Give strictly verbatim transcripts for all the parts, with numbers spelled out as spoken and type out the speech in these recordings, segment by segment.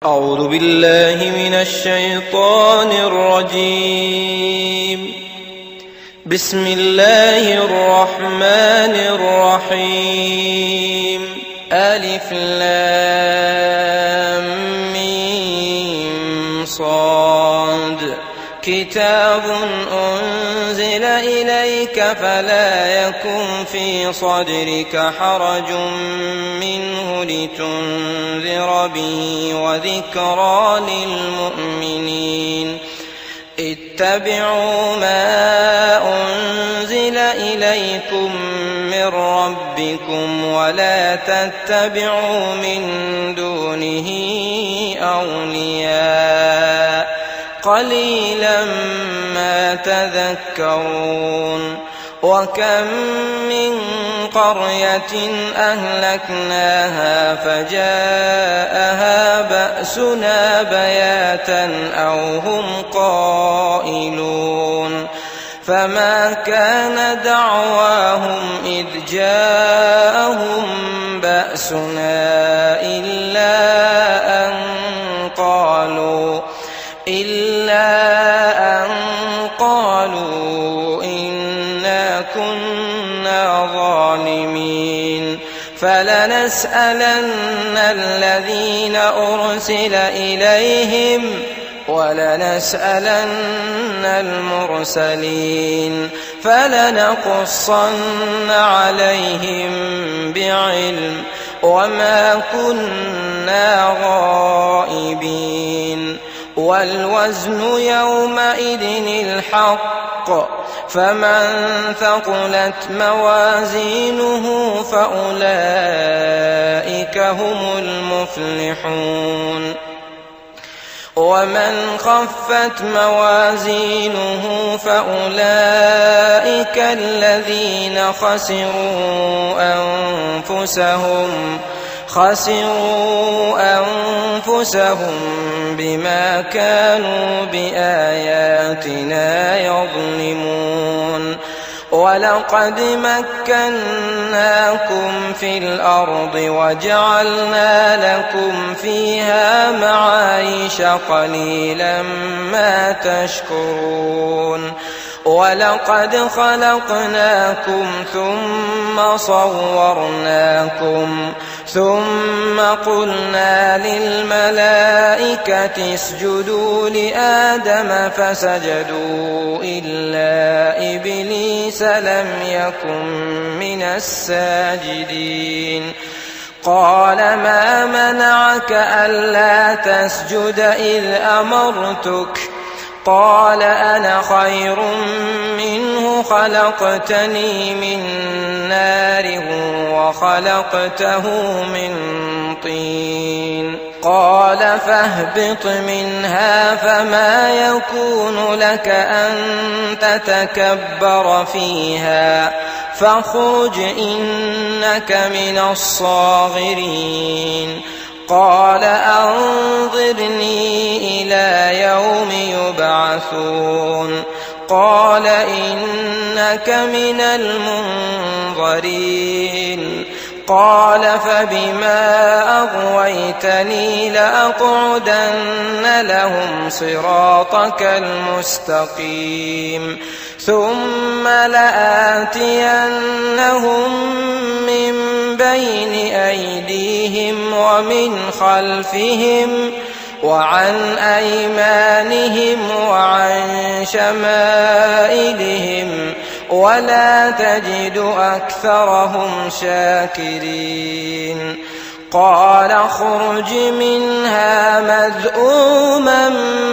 أعوذ بالله من الشيطان الرجيم. بسم الله الرحمن الرحيم. ألف لام ميم صاد. كتاب أنزل إليك فلا يكن في صدرك حرج منه لتنذر به وذكرى للمؤمنين. اتبعوا ما أنزل إليكم من ربكم ولا تتبعوا من دونه أولياء قليلا ما تذكرون. وكم من قرية أهلكناها فجاءها بأسنا بياتا أو هم قائلون. فما كان دعواهم إذ جاءهم بأسنا إلا أن قالوا إلا أن قالوا إنا كنا ظالمين. فلنسألن الذين أرسل إليهم ولنسألن المرسلين. فلنقصن عليهم بعلم وما كنا غائبين. والوزن يومئذ الحق. فمن ثقلت موازينه فأولئك هم المفلحون. ومن خفت موازينه فأولئك الذين خسروا أنفسهم خسروا أنفسهم بما كانوا بآياتنا يظلمون. ولقد مكناكم في الأرض وجعلنا لكم فيها معايش قليلا ما تشكرون. ولقد خلقناكم ثم صورناكم ثم قلنا للملائكة اسجدوا لآدم فسجدوا إلا إبليس لم يكن من الساجدين. قال ما منعك ألا تسجد إذ أمرتك؟ قال أنا خير منه خلقتني من نار وخلقته من طين. قال فاهبط منها فما يكون لك أن تتكبر فيها فاخرج إنك من الصاغرين. قال أنظرني إلى يوم يبعثون. قال إنك من المنظرين. قال فبما أغويتني لأقعدن لهم صراطك المستقيم ثم لآتينهم من بين أيديهم ومن خلفهم وعن أيمانهم وعن شمائلهم ولا تجد أكثرهم شاكرين. قال اخرج منها مذءوما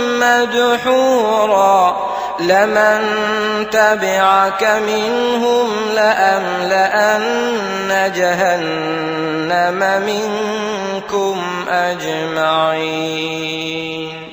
مدحورا لمن تبعك منهم لأملأن جهنم منكم أجمعين.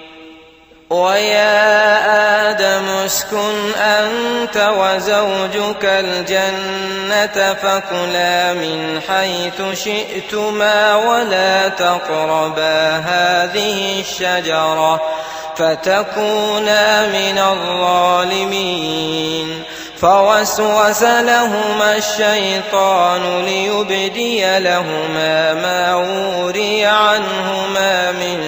ويا آدم اسكن أنت وزوجك الجنة فكلا من حيث شئتما ولا تقربا هذه الشجرة فتكونا من الظالمين. فوسوس لهما الشيطان ليبدي لهما ما وري عنهما من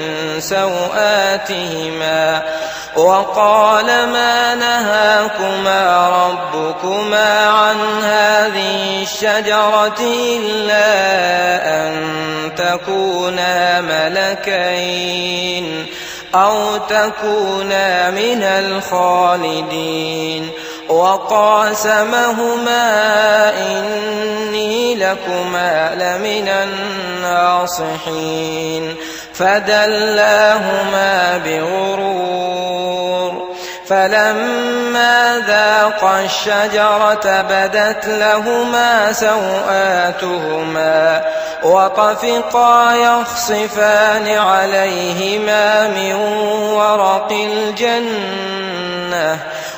سوآتهما وقال ما نهاكما ربكما عن هذه الشجرة إلا أن تكونا ملكين أو تكونا من الخالدين وقاسمهما إني لكما لمن الناصحين فدلاهما بغرور فلما ذاقا الشجرة بدت لهما سوآتهما وطفقا يخصفان عليهما من ورق الجنة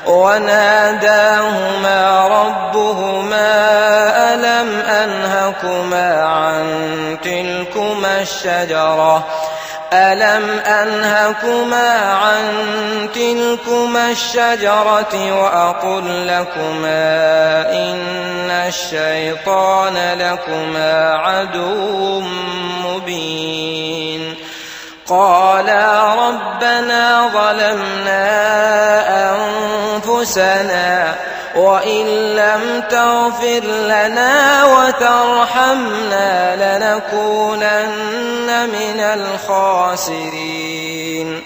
وناداهما ربهما ألم أنهكما عن تلكما الشجرة ألم أنهكما عن تلكما الشجرة وأقل لكما إن الشيطان لكما عدو مبين قالا ربنا ظلمنا أنفسنا وإن لم تغفر لنا وترحمنا لنكونن من الخاسرين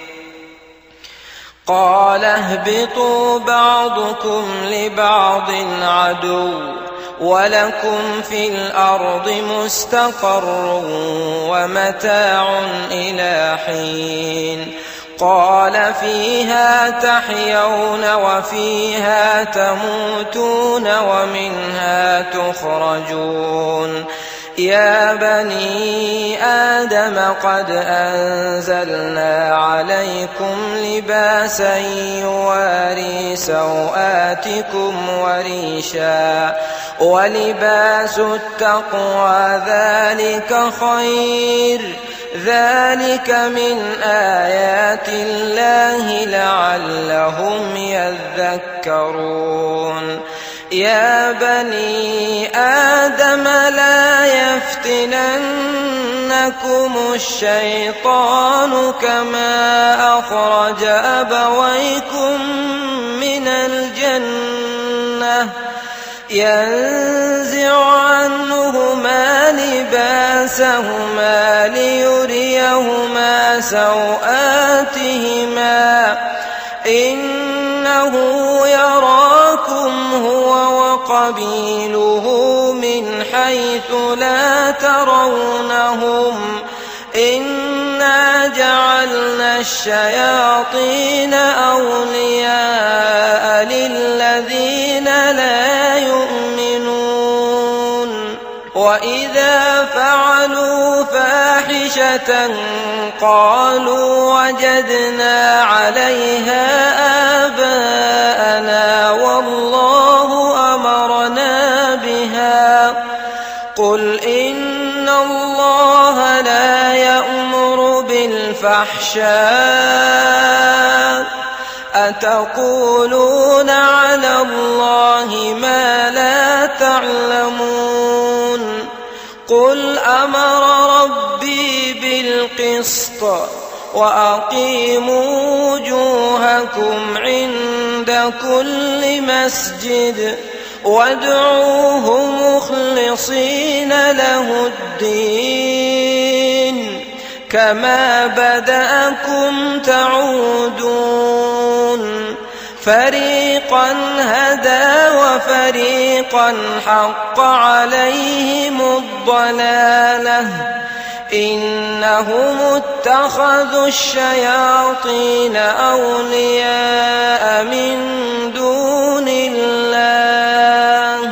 قال اهبطوا بعضكم لبعض عدو ولكم في الأرض مستقر ومتاع إلى حين قال فيها تحيون وفيها تموتون ومنها تخرجون يا بني آدم قد أنزلنا عليكم لباسا يواري سوآتكم وريشا ولباس التقوى ذلك خير ذلك من آيات الله لعلهم يذكرون يا بني آدم لا يفتننكم الشيطان كما أخرج أبويكم من الجنة ينزع عنهما لباسهما ليريهما سوآتهما إنه يراكم هو وقبيله من حيث لا ترونهم إنا جعلنا الشياطين أولياء للذين لا يؤمنون وإذا فعلوا فاحشة قالوا وجدنا عليها آباءنا والله أمرنا بها قل إن الله لا يأمر بالفحشاء أتقولون على الله ما لا تعلمون قل أمر ربي بالقسط وأقيموا وجوهكم عند كل مسجد وادعوه مخلصين له الدين كما بدأكم تعودون فريقا هدى وفريقا حق عليهم الضلالة إنهم اتخذوا الشياطين أولياء من دون الله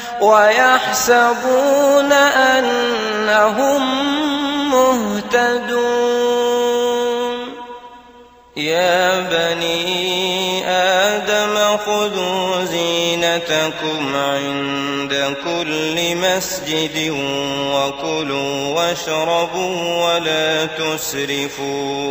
ويحسبون أنهم مهتدون يا بني آدم خذوا زينتكم عند كل مسجد وكلوا واشربوا ولا تسرفوا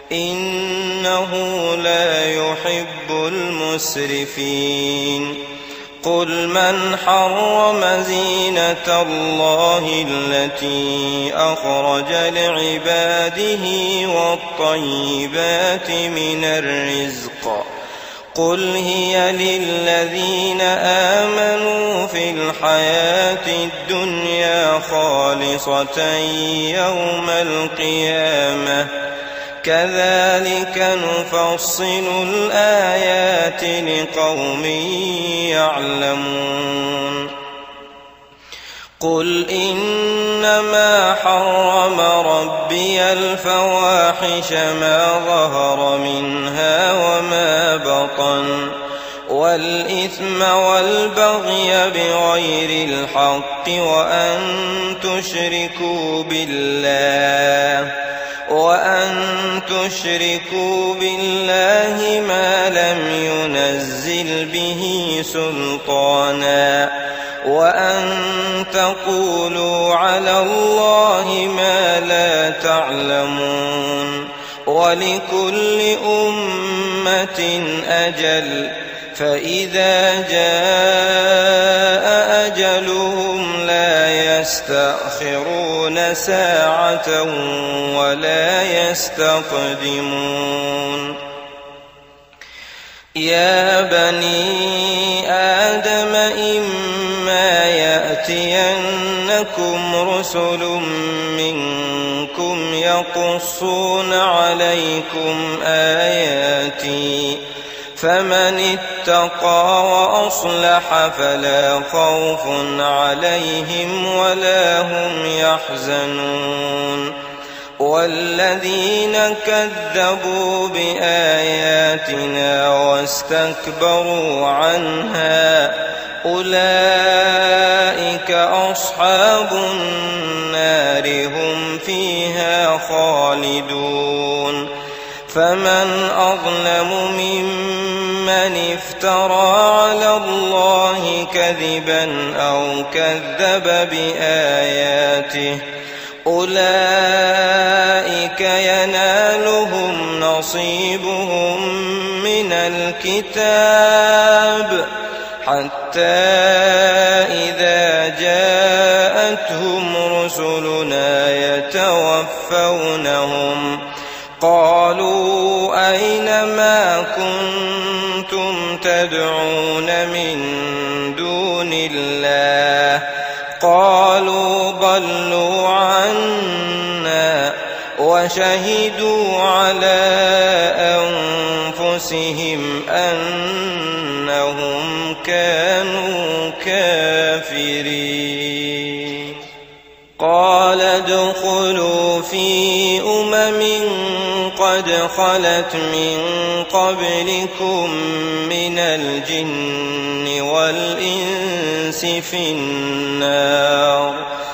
إنه لا يحب المسرفين قل من حرم زينة الله التي أخرج لعباده والطيبات من الرزق قل هي للذين آمنوا في الحياة الدنيا خالصة يوم القيامة كذلك نفصل الآيات لقوم يعلمون قل إنما حرم ربي الفواحش ما ظهر منها وما بطن والإثم والبغي بغير الحق وأن تشركوا بالله وأن تشركوا بالله ما لم ينزل به سلطانا وأن تقولوا على الله ما لا تعلمون ولكل أمة أجل فإذا جاء أجلهم لا يستأخرون ساعة ولا يستقدمون يا بني آدم إما يأتينكم رسل منكم يقصون عليكم آياتي فمن اتقى وأصلح فلا خوف عليهم ولا هم يحزنون والذين كذبوا بآياتنا واستكبروا عنها أولئك أصحاب النار هم فيها خالدون فمن أظلم ممن افترى على الله كذبا أو كذب بآياته أولئك ينالهم نصيبهم من الكتاب حتى إذا جاءتهم رسلنا يتوفونهم قالوا أين ما كنتم تدعون من دون الله قالوا ضلوا عنا وشهدوا على أنفسهم أنهم كانوا كافرين قال ادخلوا في أمم قد خلت من قبلكم من الجن والإنس في النار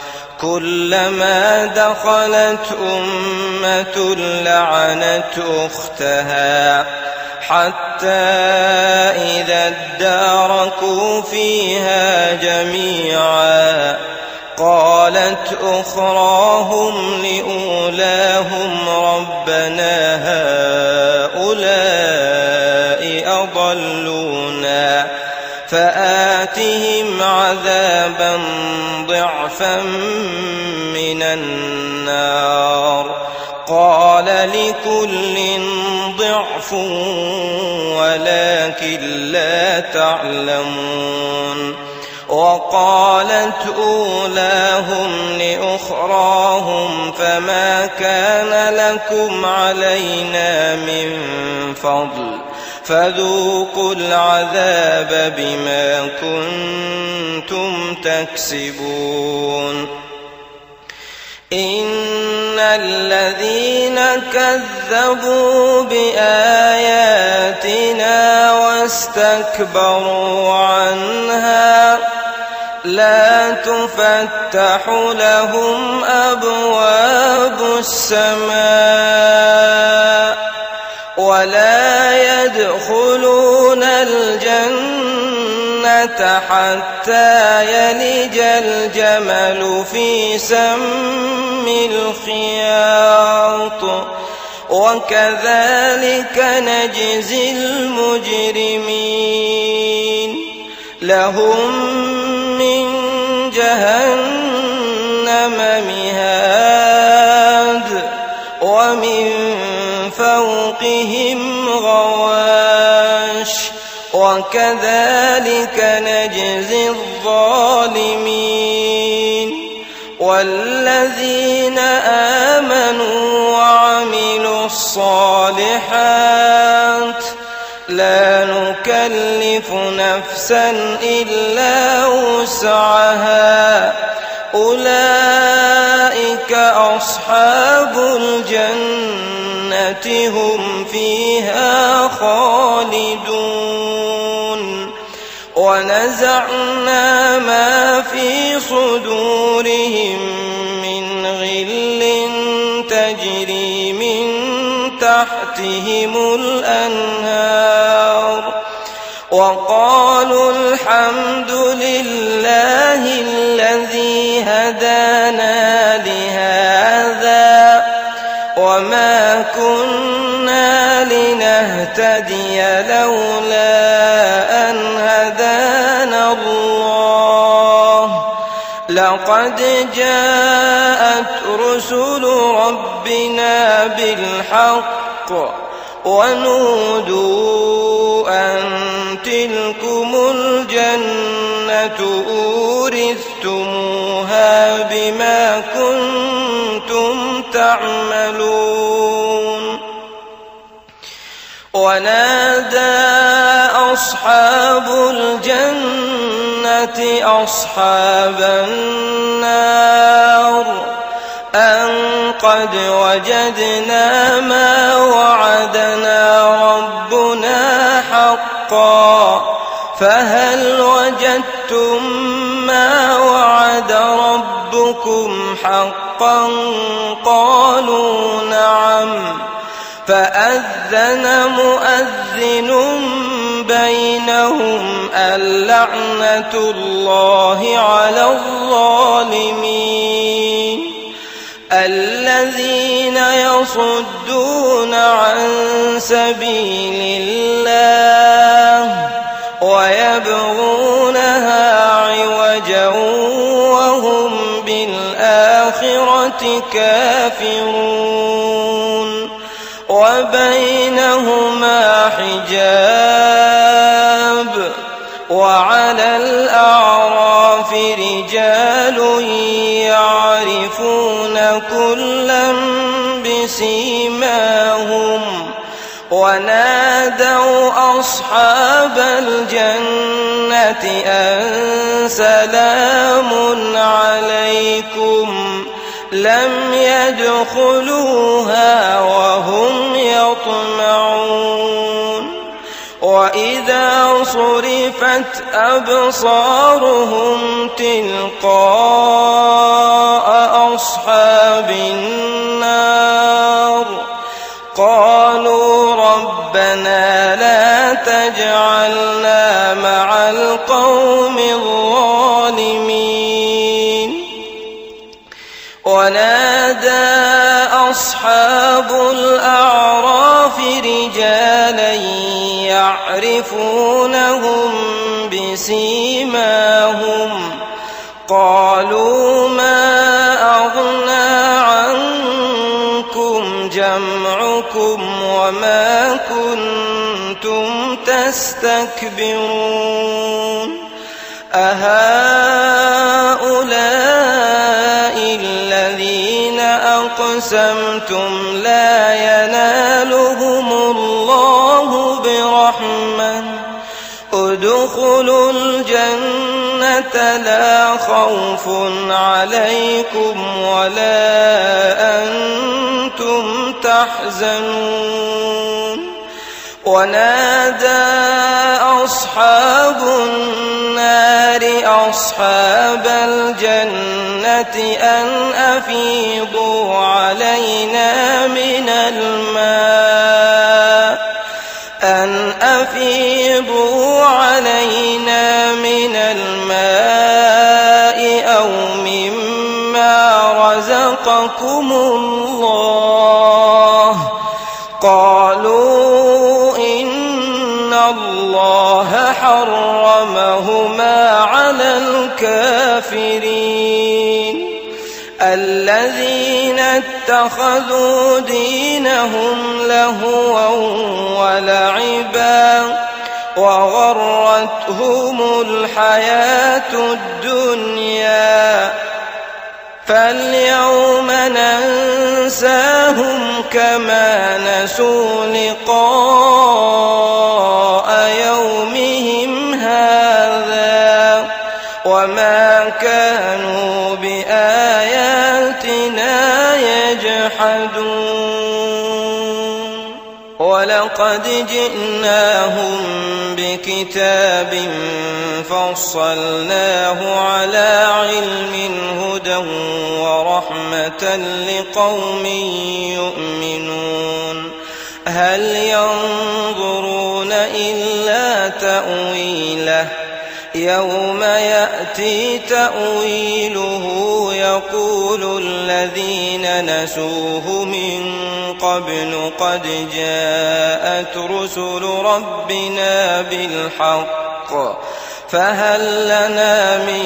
كلما دخلت أمة لعنت أختها حتى إذا اداركوا فيها جميعا قالت أخراهم لأولاهم ربنا هؤلاء أضلونا فآتهم عذابا ضعفا من النار قال لكل ضعف ولكن لا تعلمون وقالت أولاهم لأخراهم فما كان لكم علينا من فضل فذوقوا العذاب بما كنتم تكسبون إن الذين كذبوا بآياتنا واستكبروا عنها لا تفتح لهم أبواب السماء ولا يدخلون الجنة حتى يلج الجمل في سم الخياط وكذلك نجزي المجرمين لهم من جهنم مهاد ومن فوقهم غواش وكذلك نجزي الظالمين والذين آمنوا وعملوا الصالحات لا نكلف نفسا إلا وسعها أولئك أصحاب الجنة هم فيها خالدون ونزعنا ما في صدورهم من غل تجري من تحتهم الأنهار وقالوا الحمد لله الذي هدانا لهذا وما كنا لنهتدي لولا أن هدانا الله لقد جاءت رسل ربنا بالحق ونودوا أن تلكم الجنة أورثتموها بما كنتم تعملون ونادى أصحاب الجنة أصحاب النار أن قد وجدنا ما وعدنا ربنا حقا فهل وجدتم ما وعد ربكم حقا قالوا نعم فأذن مؤذن بينهم اللعنة الله على الظالمين الذين يصدون عن سبيل الله ويبغونها عوجا وهم بالآخرة كافرون وبينهما حجاب وعلى الأعراف رجال يعرفون كلا بسيماهم ونادوا أصحاب الجنة أن سلام عليكم لم يدخلوها وهم يطمعون وإذا صرفت أبصارهم تلقاء أصحاب النار قالوا ربنا لا تجعلنا مع القوم الظالمين ونادى أصحاب الأعراف رجالا يعرفونهم بسيماهم قالوا ما أغنى عنكم جمعكم وما كنتم تستكبرون أهؤلاء الذين أقسمتم لا ينالهم الله برحمة ادخلوا الجنة لا خوف عليكم ولا أنتم تحزنون ونادى أصحاب النار أصحاب الجنة أن أفيضوا علينا من الماء أن أفيضوا علينا من الماء أو مما رزقكم الله قالوا إن الله حرمهم الذين اتخذوا دينهم لهوا ولعبا وغرتهم الحياة الدنيا فاليوم ننساهم كما نسوا لقاء يومهم هذا وما كانوا بآياتنا يجحدون ولقد جئناهم بكتاب فصلناه على علم هدى ورحمة لقوم يؤمنون هل ينظرون إلا تأويله يوم يأتي تأويله يقول الذين نسوه من قبل قد جاءت رسل ربنا بالحق فهل لنا من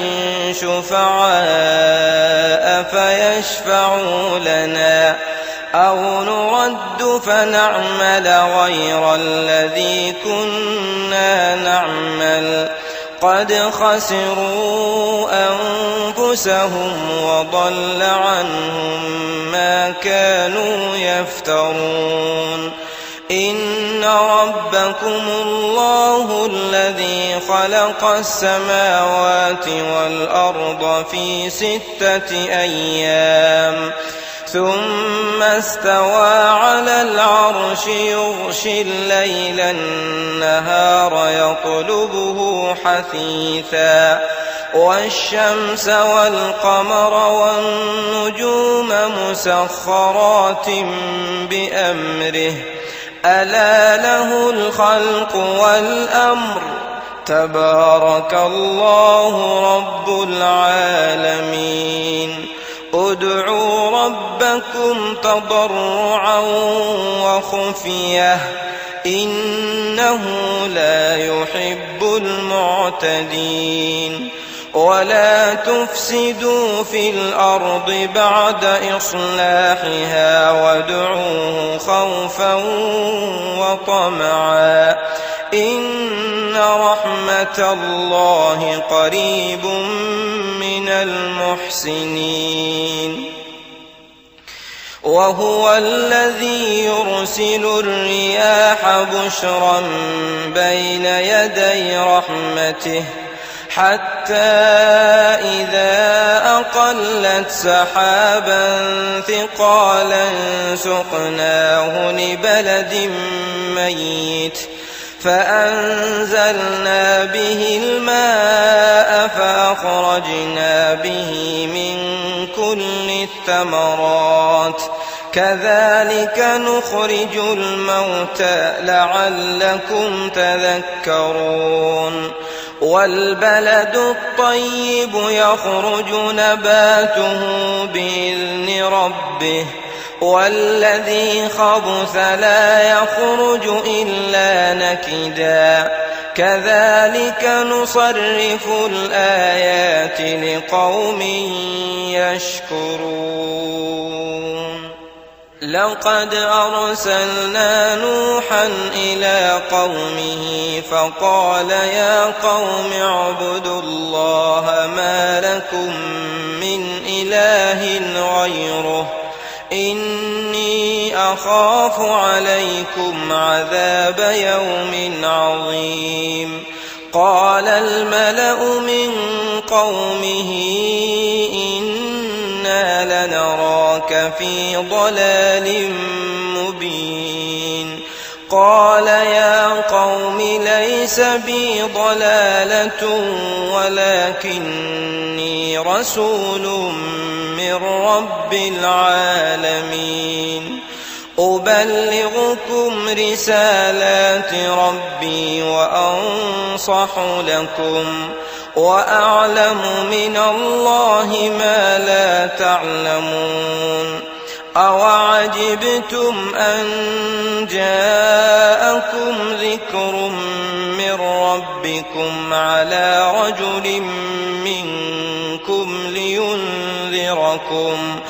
شفعاء فيشفعوا لنا أو نرد فنعمل غير الذي كنا نعمل قد خسروا أنفسهم وضل عنهم ما كانوا يفترون إن ربكم الله الذي خلق السماوات والأرض في ستة أيام ثم استوى على العرش يغشي الليل النهار يطلبه حثيثا والشمس والقمر والنجوم مسخرات بأمره ألا له الخلق والأمر تبارك الله رب العالمين ادعوا ربكم تضرعا وخفية إنه لا يحب المعتدين ولا تفسدوا في الأرض بعد إصلاحها وادعوه خوفا وطمعا إن رحمة الله قريب من المحسنين وهو الذي يرسل الرياح بشرا بين يدي رحمته حتى إذا أقلت سحابا ثقالا سقناه لبلد ميت فأنزلنا به الماء فأخرجنا به من كل الثمرات كذلك نخرج الموتى لعلكم تذكرون والبلد الطيب يخرج نباته بإذن ربه والذي خبث لا يخرج إلا نكدا كذلك نصرف الآيات لقوم يشكرون لقد أرسلنا نوحا إلى قومه فقال يا قوم اعبدوا الله ما لكم من إله غيره إني أخاف عليكم عذاب يوم عظيم قال الملأ من قومه إنا لنراك في ضلال مبين قال يا قوم ليس بي ضلالة ولكني رسول من رب العالمين أبلغكم رسالات ربي وأنصح لكم وأعلم من الله ما لا تعلمون أوعجبتم أن جاءكم ذكر من ربكم على رجل منكم لينذركم لينذركم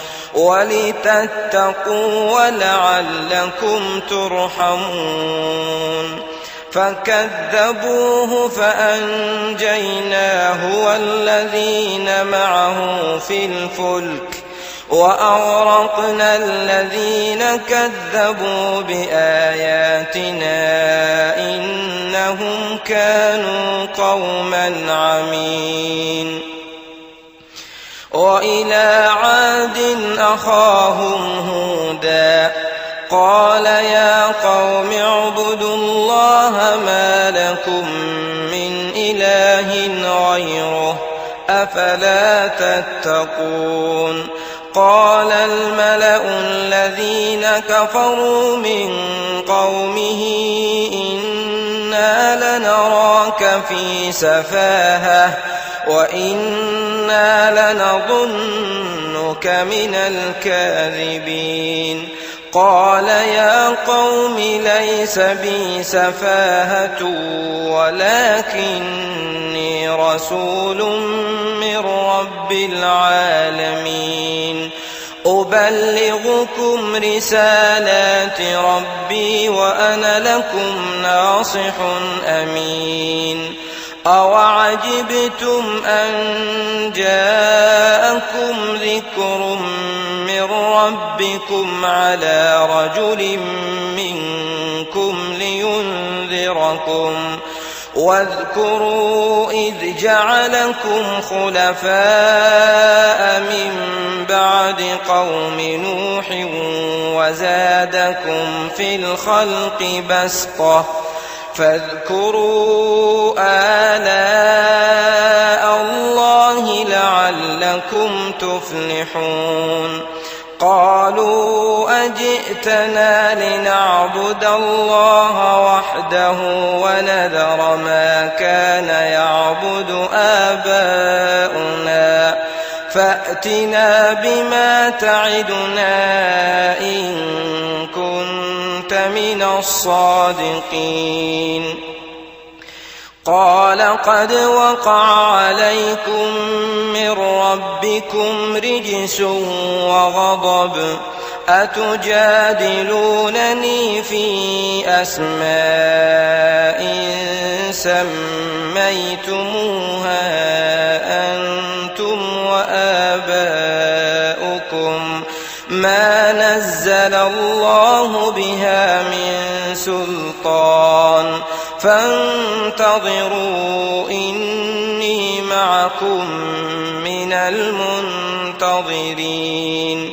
ولتتقوا ولعلكم ترحمون فكذبوه فأنجيناه والذين معه في الفلك وأغرقنا الذين كذبوا بآياتنا إنهم كانوا قوما عمين وإلى عاد أخاهم هودا قال يا قوم اعبدوا الله ما لكم من إله غيره أفلا تتقون قال الملأ الذين كفروا من قومه إنا لنراك في سفاهة وإنا لنظنك من الكاذبين قال يا قوم ليس بي سفاهة ولكني رسول من رب العالمين أبلغكم رسالات ربي وأنا لكم ناصح أمين أوعجبتم أن جاءكم ذكر من ربكم على رجل منكم لينذركم واذكروا إذ جعلكم خلفاء من بعد قوم نوح وزادكم في الخلق بسطة فاذكروا آلاء الله لعلكم تفلحون قالوا أجئتنا لنعبد الله وحده ونذر ما كان يعبد آباؤنا فأتنا بما تعدنا إن كنت من الصادقين قال قد وقع عليكم من ربكم رجس وغضب أتجادلونني في أسماء سميتموها أنتم وآباؤكم ما نزل الله بها من سلطان فانتظروا إني معكم من المنتظرين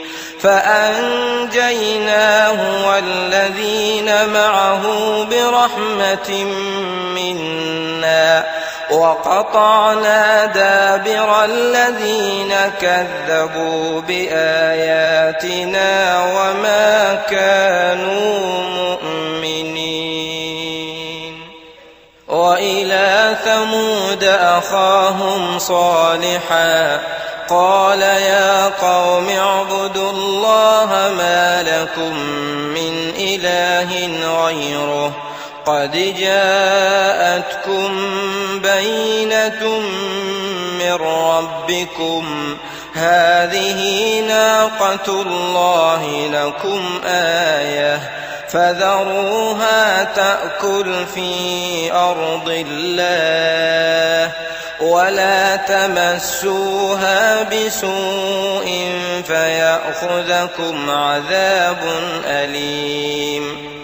فأنجيناه والذين معه برحمة منا وقطعنا دابر الذين كذبوا بآياتنا وما كانوا مؤمنين وإلى ثمود أخاهم صالحا قال يا قوم اعبدوا الله ما لكم من إله غيره قد جاءتكم بينة من ربكم هذه ناقة الله لكم آية فذروها تأكل في أرض الله ولا تمسوها بسوء فيأخذكم عذاب أليم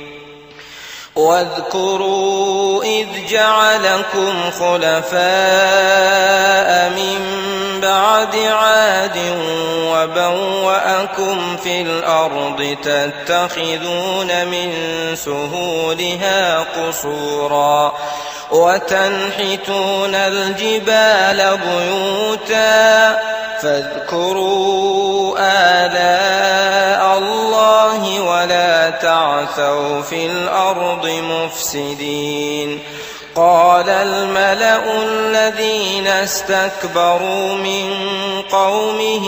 واذكروا إذ جعلكم خلفاء من بعد عاد وبوأكم في الأرض تتخذون من سهولها قصورا وتنحتون الجبال بيوتا فاذكروا آلاء الله ولا تعثوا في الأرض مفسدين قال الملأ الذين استكبروا من قومه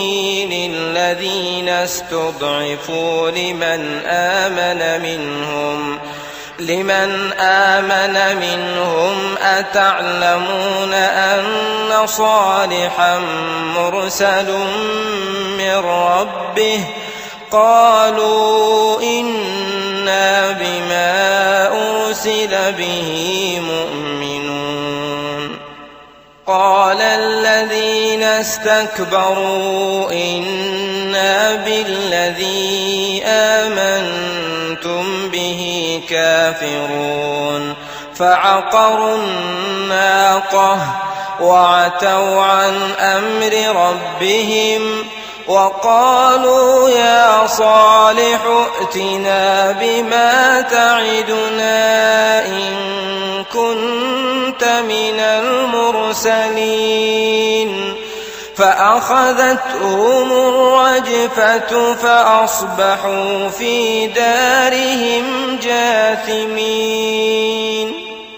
للذين استضعفوا لمن آمن منهم لمن آمن منهم أتعلمون أن صالحا مرسل من ربه قالوا إنا بما أرسل به مؤمنون قال الذين استكبروا إنا بالذي آمنتم به كافرون فعقروا الناقة وعتوا عن أمر ربهم وقالوا يا صالح ائتنا بما تعدنا إن كنت من المرسلين فأخذتهم الرجفة فأصبحوا في دارهم جاثمين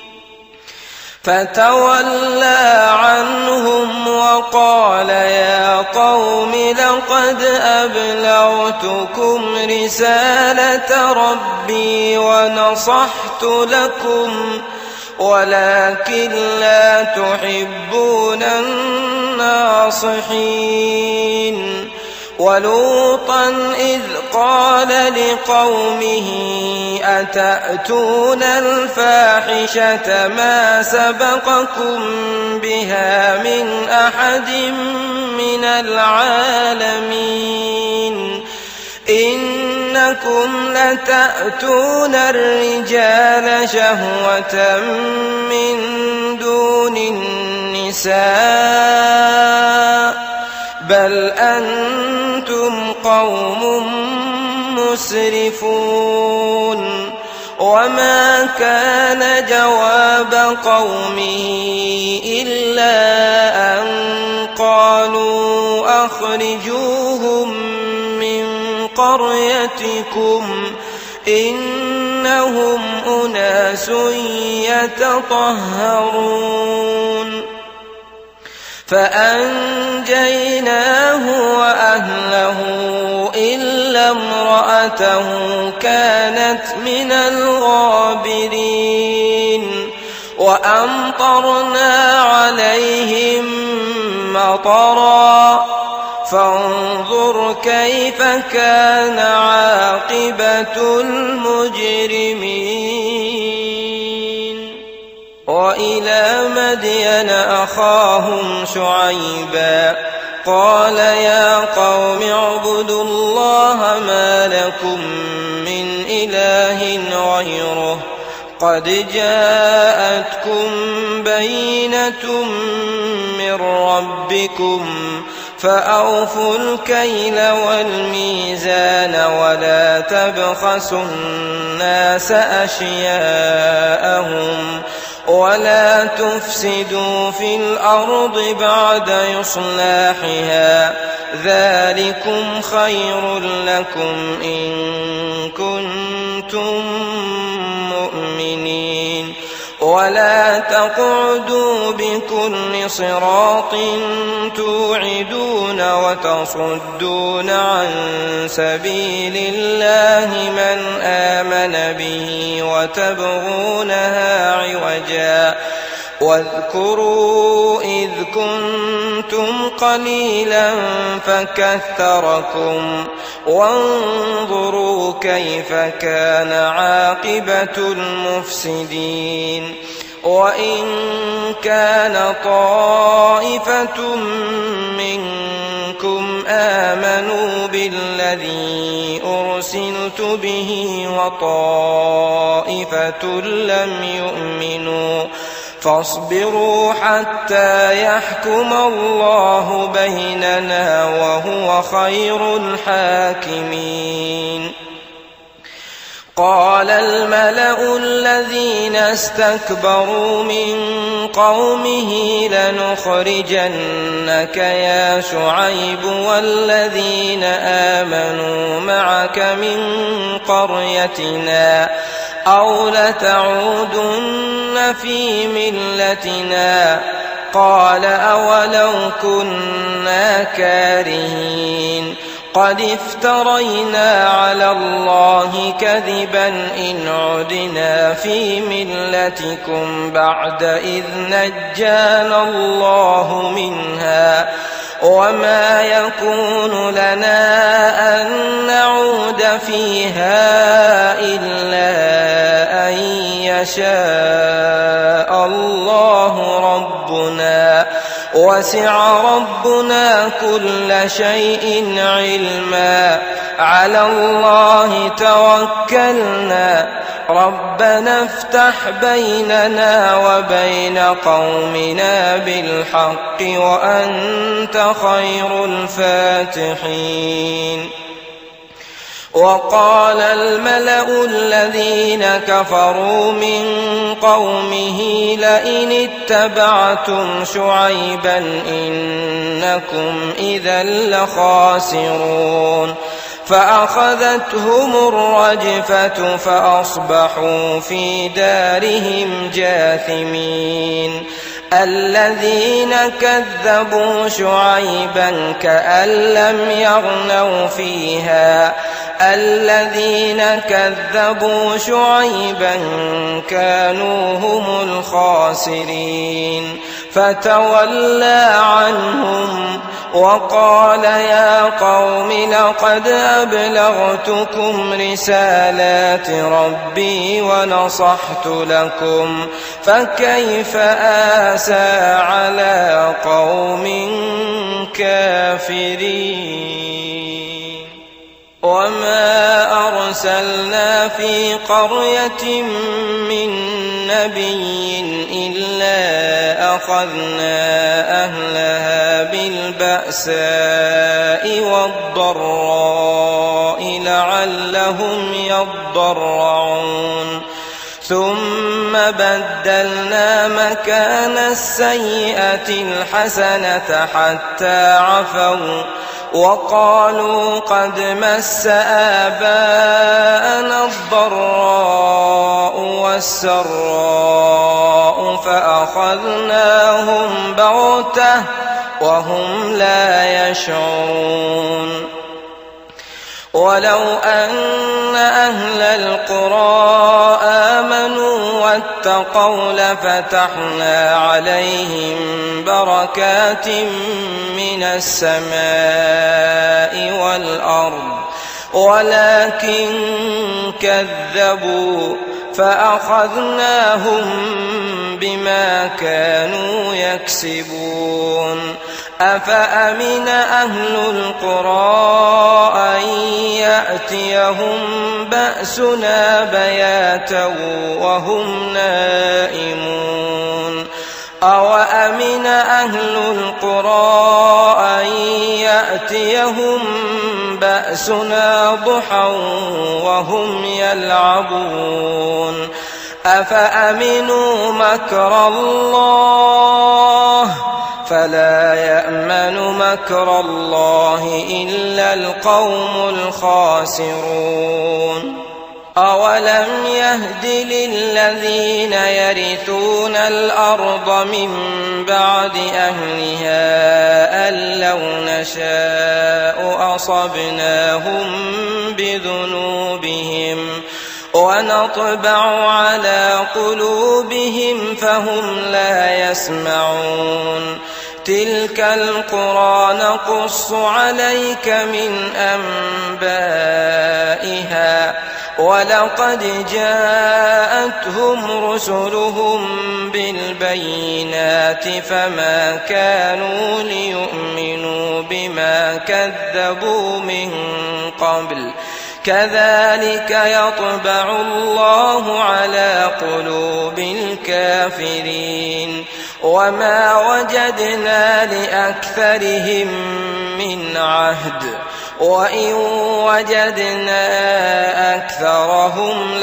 فتولى عنهم وقال يا قوم لقد أبلغتكم رسالة ربي ونصحت لكم ولكن لا تحبون الناصحين ولوطا إذ قال لقومه أتأتون الفاحشة ما سبقكم بها من أحد من العالمين إنكم لتأتون الرجال شهوة من دون النساء بل أنتم قوم مسرفون وما كان جواب قومه إلا أن قالوا أخرجوهم من قريتكم إنهم أناس يتطهرون فأنجيناه وأهله إلا امرأته كانت من الغابرين وأمطرنا عليهم مطرا فانظر كيف كان عاقبة المجرمين وإلى مدين أخاهم شعيبا قال يا قوم اعبدوا الله ما لكم من إله غيره قد جاءتكم بينة من ربكم فأوفوا الكيل والميزان ولا تبخسوا الناس أشياءهم ولا تفسدوا في الأرض بعد إصلاحها ذلكم خير لكم إن كنتم مؤمنين ولا تقعدوا بكل صراط توعدون وتصدون عن سبيل الله من آمن به وتبغونها عوجا واذكروا إذ كنتم قليلا فكثركم وانظروا كيف كان عاقبة المفسدين وإن كان طائفة منكم آمنوا بالذي أرسلت به وطائفة لم يؤمنوا فاصبروا حتى يحكم الله بيننا وهو خير الحاكمين قال الملأ الذين استكبروا من قومه لنخرجنك يا شعيب والذين آمنوا معك من قريتنا أو لتعودن في ملتنا قال أولو كنا كارهين قد افترينا على الله كذبا إن عدنا في ملتكم بعد إذ نجانا الله منها وما يكون لنا أن نعود فيها إلا أن يشاء الله ربنا وسع ربنا كل شيء علما على الله توكلنا ربنا افتح بيننا وبين قومنا بالحق وأنت خير الفاتحين. وقال الملأ الذين كفروا من قومه لئن اتبعتم شعيبا إنكم إذا لخاسرون فأخذتهم الرجفة فأصبحوا في دارهم جاثمين. الذين كذبوا شعيبا كأن لم يغنوا فيها الذين كذبوا شعيبا كانوا هم الخاسرين فتولى عنهم وقال يا قوم لقد أبلغتكم رسالات ربي ونصحت لكم فكيف آسى على قوم كافرين. وما أرسلنا في قرية من نبي إلا أخذنا أهلها بالبأساء والضراء لعلهم يضرعون ثم بدلنا مكان السيئة الحسنة حتى عفوا وقالوا قد مس آباءنا الضراء والسراء فأخذناهم بغتة وهم لا يشعرون. ولو أن أهل القرى آمنوا واتقوا لفتحنا عليهم بركات من السماء والأرض ولكن كذبوا فأخذناهم بما كانوا يكسبون. أفأمن أهل القرى أن يأتيهم بأسنا بياتا وهم نائمون أوأمن أهل القرى أن يأتيهم بأسنا ضحى وهم يلعبون أفأمنوا مكر الله فلا يأمن مكر الله إلا القوم الخاسرون. أولم يهد للذين يرثون الأرض من بعد أهلها أن لو نشاء أصبناهم بذنوبهم ونطبع على قلوبهم فهم لا يسمعون. تلك القرى نقص عليك من أنبائها ولقد جاءتهم رسلهم بالبينات فما كانوا ليؤمنوا بما كذبوا من قبل كذلك يطبع الله على قلوب الكافرين. وما وجدنا لأكثرهم من عهد وإن وجدنا أكثرهم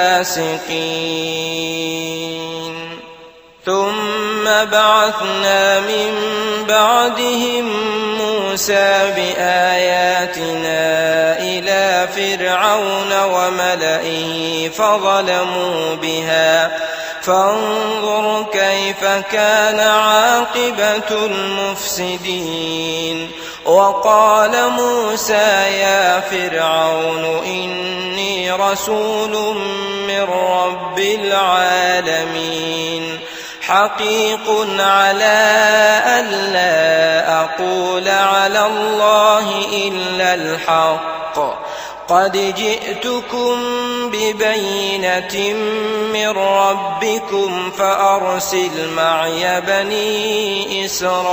لفاسقين. ثم بعثنا من بعدهم موسى بآياتنا إلى فرعون وملئه فظلموا بها فانظر كيف كان عاقبة المفسدين. وقال موسى يا فرعون إني رسول من رب العالمين حقيق على ألا أقول على الله إلا الحق قد جئتكم ببينة من ربكم فأرسل معي بني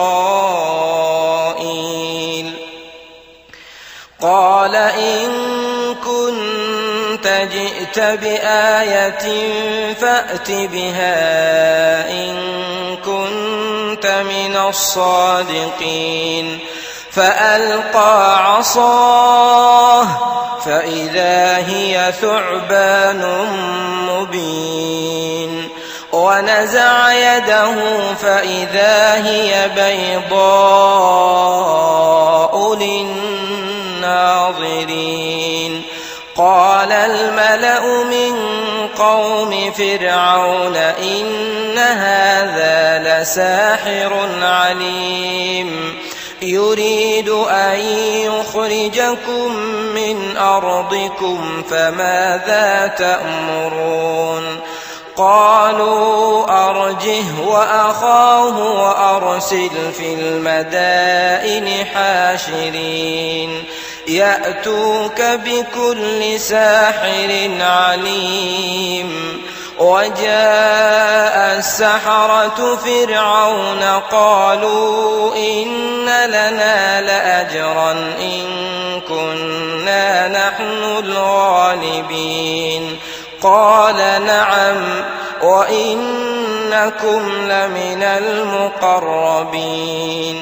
إسرائيل قال إن كنت جئت بآية فأت بها إن كنت من الصادقين فألقى عصاه فإذا هي ثعبان مبين ونزع يده فإذا هي بيضاء للناظرين قال الملأ من قوم فرعون إن هذا لساحر عليم يريد أن يخرجكم من أرضكم فماذا تأمرون قالوا أرجه وأخاه وأرسل في المدائن حاشرين يأتوك بكل ساحر عليم وجاء السحرة فرعون قالوا إن لنا لأجرا إن كنا نحن الغالبين قال نعم وإنكم لمن المقربين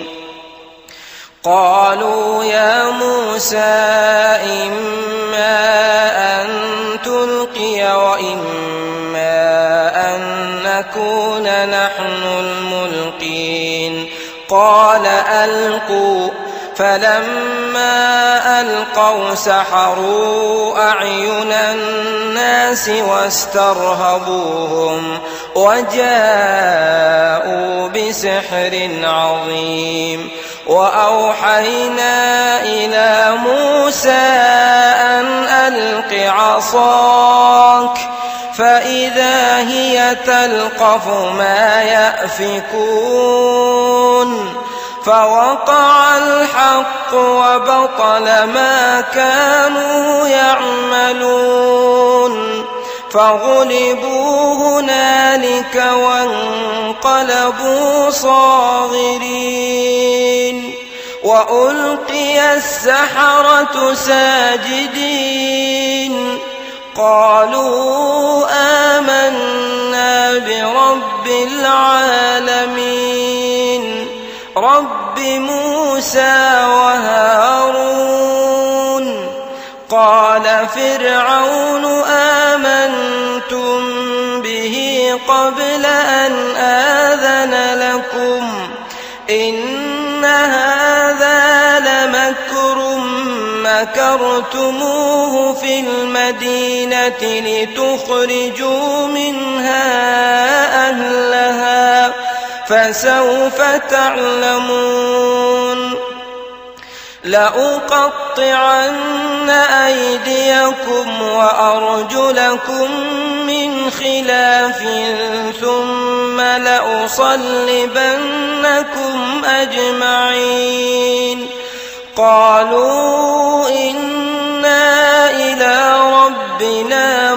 قالوا يا موسى إما أن تلقي وإما أن نكون نحن الملقين قال ألقوا فلما ألقوا سحروا أعين الناس واسترهبوهم وجاءوا بسحر عظيم وأوحينا إلى موسى أن ألق عصاك فإذا هي تلقف ما يأفكون فوقع الحق وبطل ما كانوا يعملون فغلبوا هنالك وانقلبوا صاغرين وألقي السحرة ساجدين قالوا آمنا برب العالمين رب موسى وهارون قال فرعون آمنتم به قبل أن آذن لكم إن هذا لمكر مكرتموه في المدينة لتخرجوا منها أهلها فسوف تعلمون لأقطعن أيديكم وأرجلكم من خلاف ثم لأصلبنكم أجمعين قالوا إنا إلى ربنا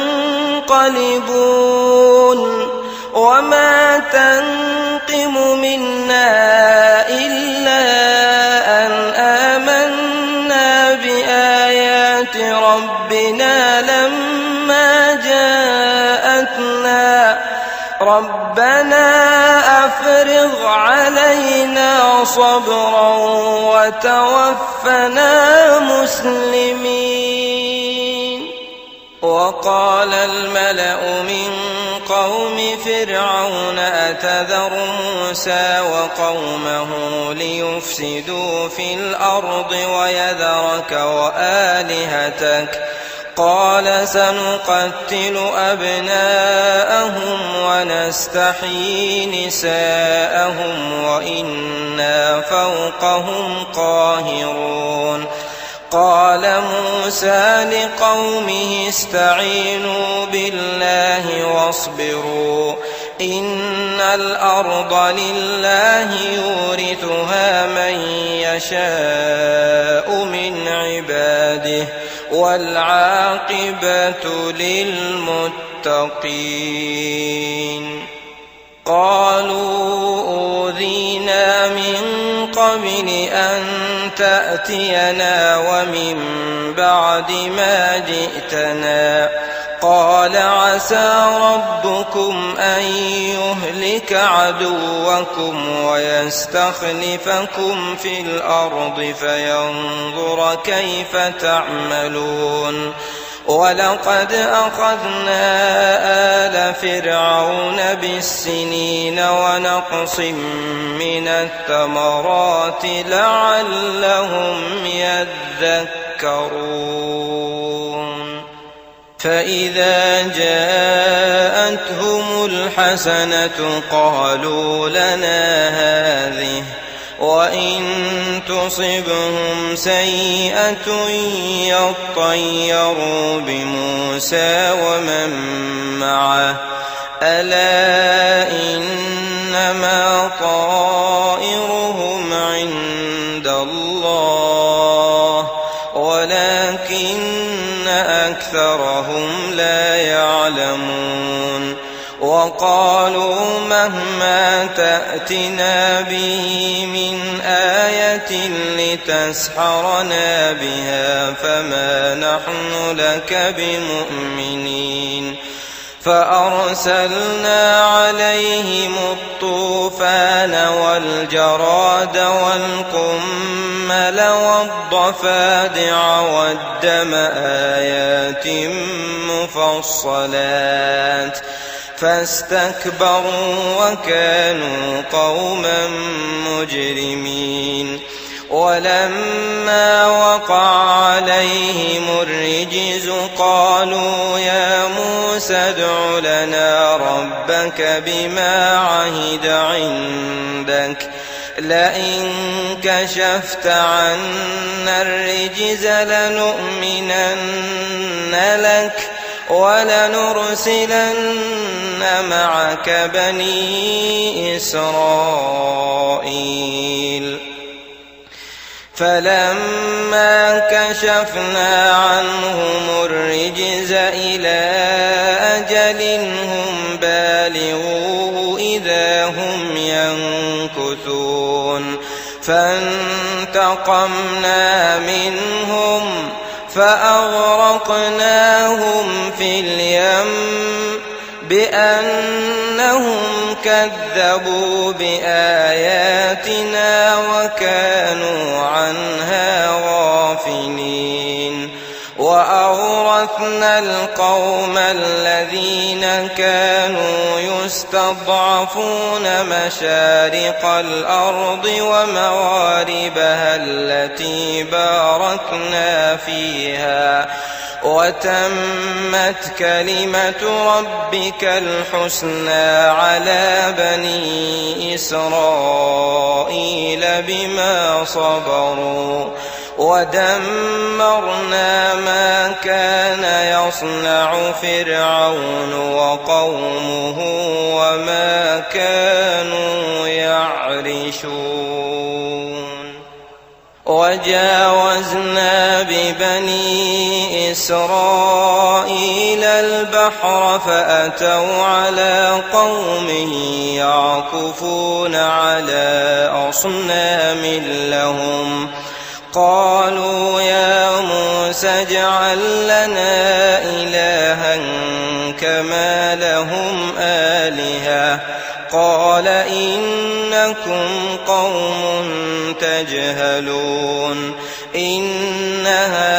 منقلبون وما تنقم منا إلا أن آمنا بآيات ربنا لما جاءتنا ربنا أفرغ علينا صبرا وتوفنا مسلمين وقال الملأ من قوم فرعون أتذر موسى وقومه ليفسدوا في الأرض ويذرك وآلهتك قال سنقتل أبناءهم ونستحيي نساءهم وإنا فوقهم قاهرون قال موسى لقومه استعينوا بالله واصبروا إن الأرض لله يورثها من يشاء من عباده والعاقبة للمتقين قالوا أوذينا من قبل أن تأتينا ومن بعد ما جئتنا قال عسى ربكم أن يهلك عدوكم ويستخلفكم في الأرض فينظر كيف تعملون ولقد أخذنا آل فرعون بالسنين ونقص من الثمرات لعلهم يذكرون فإذا جاءتهم الحسنة قالوا لنا هذه وإن تصبهم سيئة يطيروا بموسى ومن معه ألا إنما طائرهم عند الله ولكن أكثرهم لا يعلمون وقالوا مهما تأتنا به من آية لتسحرنا بها فما نحن لك بمؤمنين فأرسلنا عليهم الطوفان والجراد والقمل والضفادع والدم آيات مفصلات فاستكبروا وكانوا قوما مجرمين ولما وقع عليهم الرجز قالوا يا موسى ادع لنا ربك بما عهد عندك لئن كشفت عنا الرجز لنؤمنن لك ولنرسلن معك بني إسرائيل فلما كشفنا عنهم الرجز إلى أجل هم بالغوه إذا هم ينكثون فانتقمنا منهم فأغرقناهم في اليم بأنهم كذبوا بآياتنا وكانوا عنها غافلين وأورثنا القوم الذين كانوا يستضعفون مشارق الأرض ومغاربها التي باركنا فيها وتمت كلمة ربك الحسنى على بني إسرائيل بما صبروا ودمرنا ما كان يصنع فرعون وقومه وما كانوا يعرشون وجاوزنا ببني إسرائيل البحر فأتوا على قوم يعكفون على أصنام لهم قالوا يا موسى اجعل لنا إلها كما لهم آلهة قال إنكم قوم تجهلون إن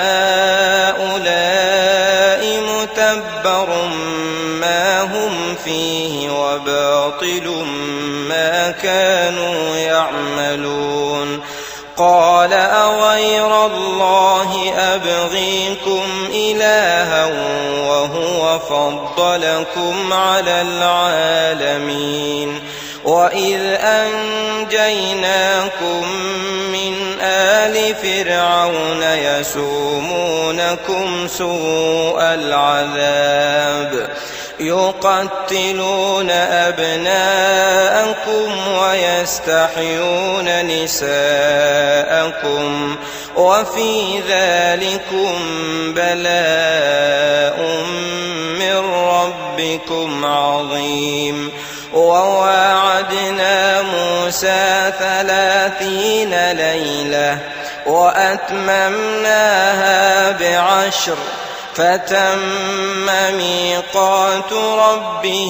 هؤلاء متبر ما هم فيه وباطل ما كانوا يعملون قال أغير الله أبغيكم إلها وفضلكم على العالمين. وإذ أنجيناكم من آل فرعون يسومونكم سوء العذاب يقتلون أبناءكم ويستحيون نساءكم وفي ذلكم بلاء من ربكم عظيم. وواعدنا موسى ثلاثين ليلة وأتممناها بعشر فتم ميقات ربه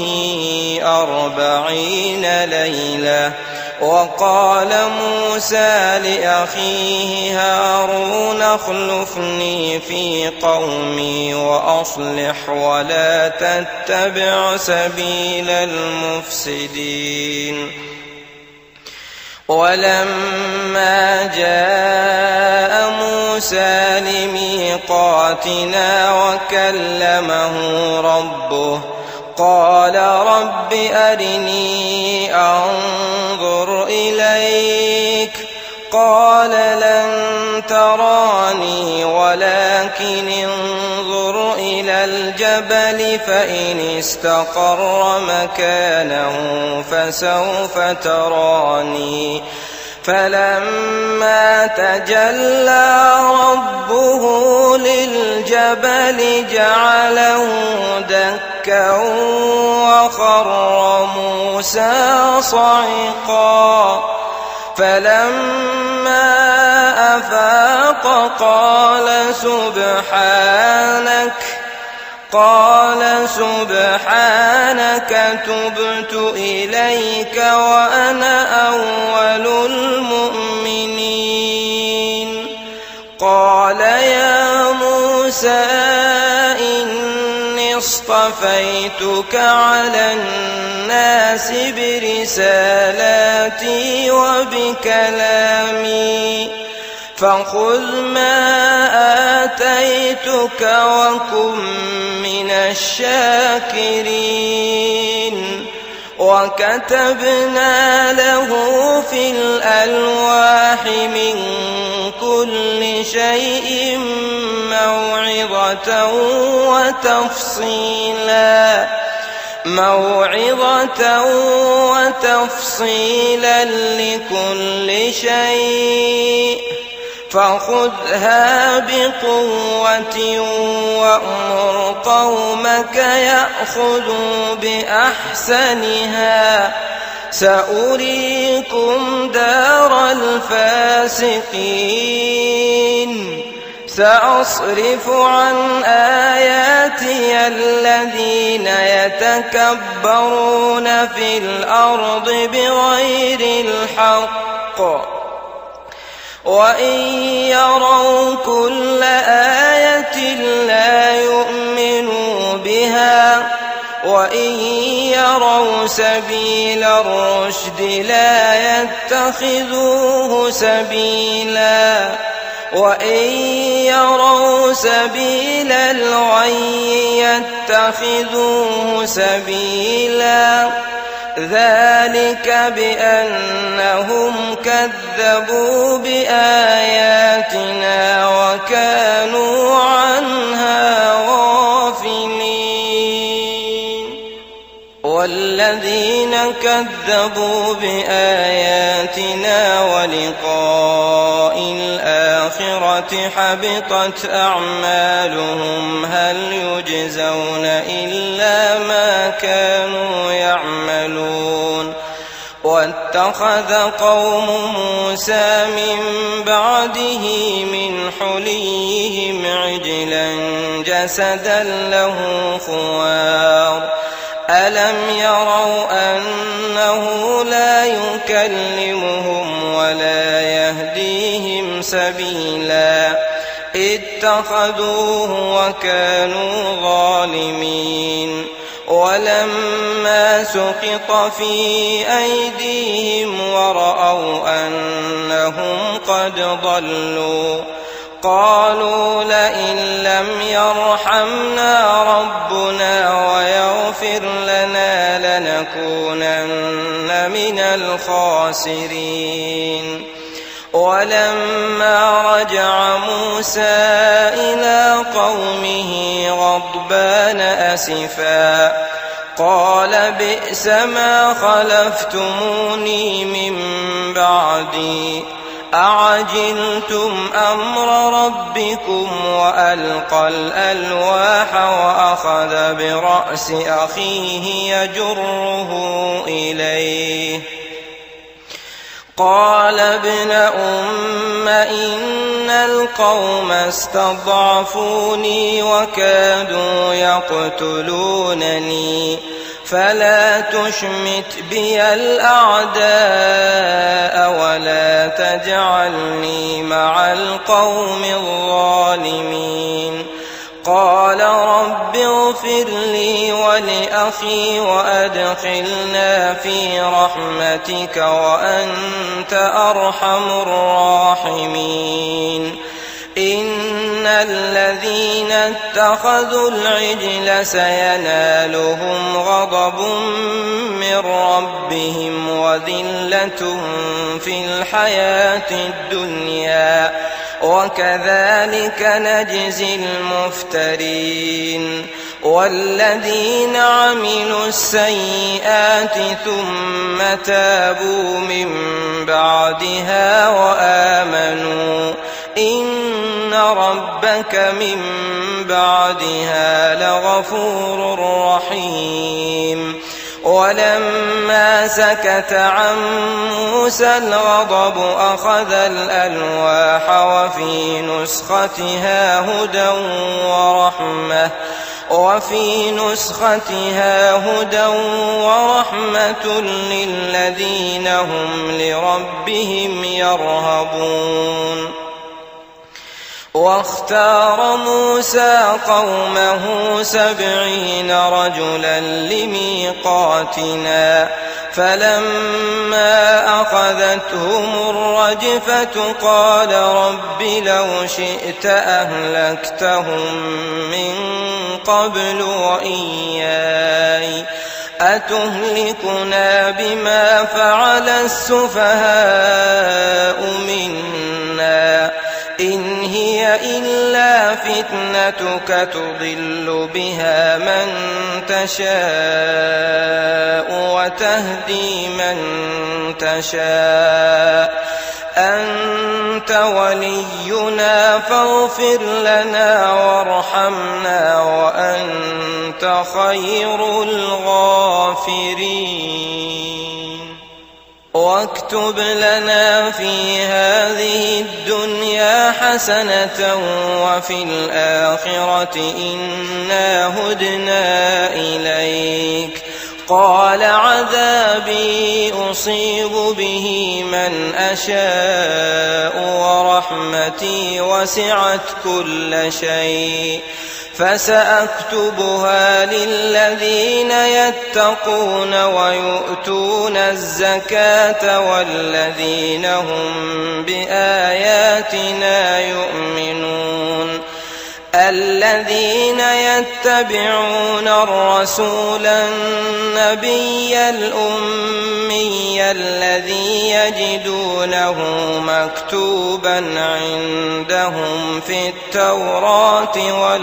أربعين ليلة. وقال موسى لأخيه هارون اخلفني في قومي وأصلح ولا تتبع سبيل المفسدين. ولما جاء موسى لميقاتنا وكلمه ربه قال رب أرني أنظر إليك قال لن تراني ولكن انظر إلى الجبل فإن استقر مكانه فسوف تراني. فلما تجلى ربه للجبل جعله دكا وخر موسى صعقا. فلما أفاق قال سبحانك قال سبحانك تبت إليك وأنا أول المؤمنين. قال يا موسى إني اصطفيتك على الناس برسالاتي وبكلامي فخذ ما آتيتك وكن من الشاكرين. وكتبنا له في الألواح من كل شيء موعظة وتفصيلا موعظة وتفصيلا لكل شيء فخذها بقوة وأمر قومك يأخذوا بأحسنها سأريكم دار الفاسقين. سأصرف عن آياتي الذين يتكبرون في الأرض بغير الحق وإن يروا كل آية لا يؤمنوا بها وإن يروا سبيل الرشد لا يتخذوه سبيلا وإن يروا سبيل الغي يتخذوه سبيلا ذلك بأنهم كذبوا بآياتنا وكانوا عنها غافلين. والذين كذبوا بآياتنا ولقاء الآخرة حبطت أعمالهم هل يجزون إلا ما كانوا يعملون. واتخذ قوم موسى من بعده من حليهم عجلا جسدا له خوار ألم يروا أنه لا يكلمهم ولا يهديهم سبيلا اتخذوه وكانوا ظالمين. ولما سقط في أيديهم ورأوا أنهم قد ضلوا قالوا لئن لم يرحمنا ربنا ويغفر لنا لنكونن من الخاسرين. ولما رجع موسى إلى قومه غضبان أسفا قال بئس ما خلفتموني من بعدي أعجلتم أمر ربكم وألقى الألواح وأخذ برأس أخيه يجره إليه قال ابن أم إن القوم استضعفوني وكادوا يقتلونني فلا تشمت بي الأعداء ولا تجعلني مع القوم الظالمين. قال رب اغفر لي ولأخي وأدخلنا في رحمتك وأنت أرحم الراحمين. إن الذين اتخذوا العجل سينالهم غضب من ربهم وذلة في الحياة الدنيا وكذلك نجزي المفترين. والذين عملوا السيئات ثم تابوا من بعدها وآمنوا إن ربك من بعدها لغفور رحيم. ولما سكت عن موسى الغضب أخذ الألواح وفي نسختها هدى ورحمة وفي نسختها هدى ورحمة للذين هم لربهم يرهبون. واختار موسى قومه سبعين رجلا لميقاتنا فلما أخذتهم الرجفة قال رب لو شئت أهلكتهم من قبل وإياي أتهلكنا بما فعل السفهاء منا إن هي إلا فتنتك تضل بها من تشاء وتهدي من تشاء أنت ولينا فاغفر لنا وارحمنا وأنت خير الغافرين. واكتب لنا في هذه الدنيا حسنة وفي الآخرة إنا هدنا إليك. قال عذابي أصيب به من أشاء ورحمتي وسعت كل شيء فسأكتبها للذين يتقون ويؤتون الزكاة والذين هم بآياتنا يؤمنون. الذين يتبعون الرسول النبي الأمي الذي يجدونه مكتوبا عندهم في التوراة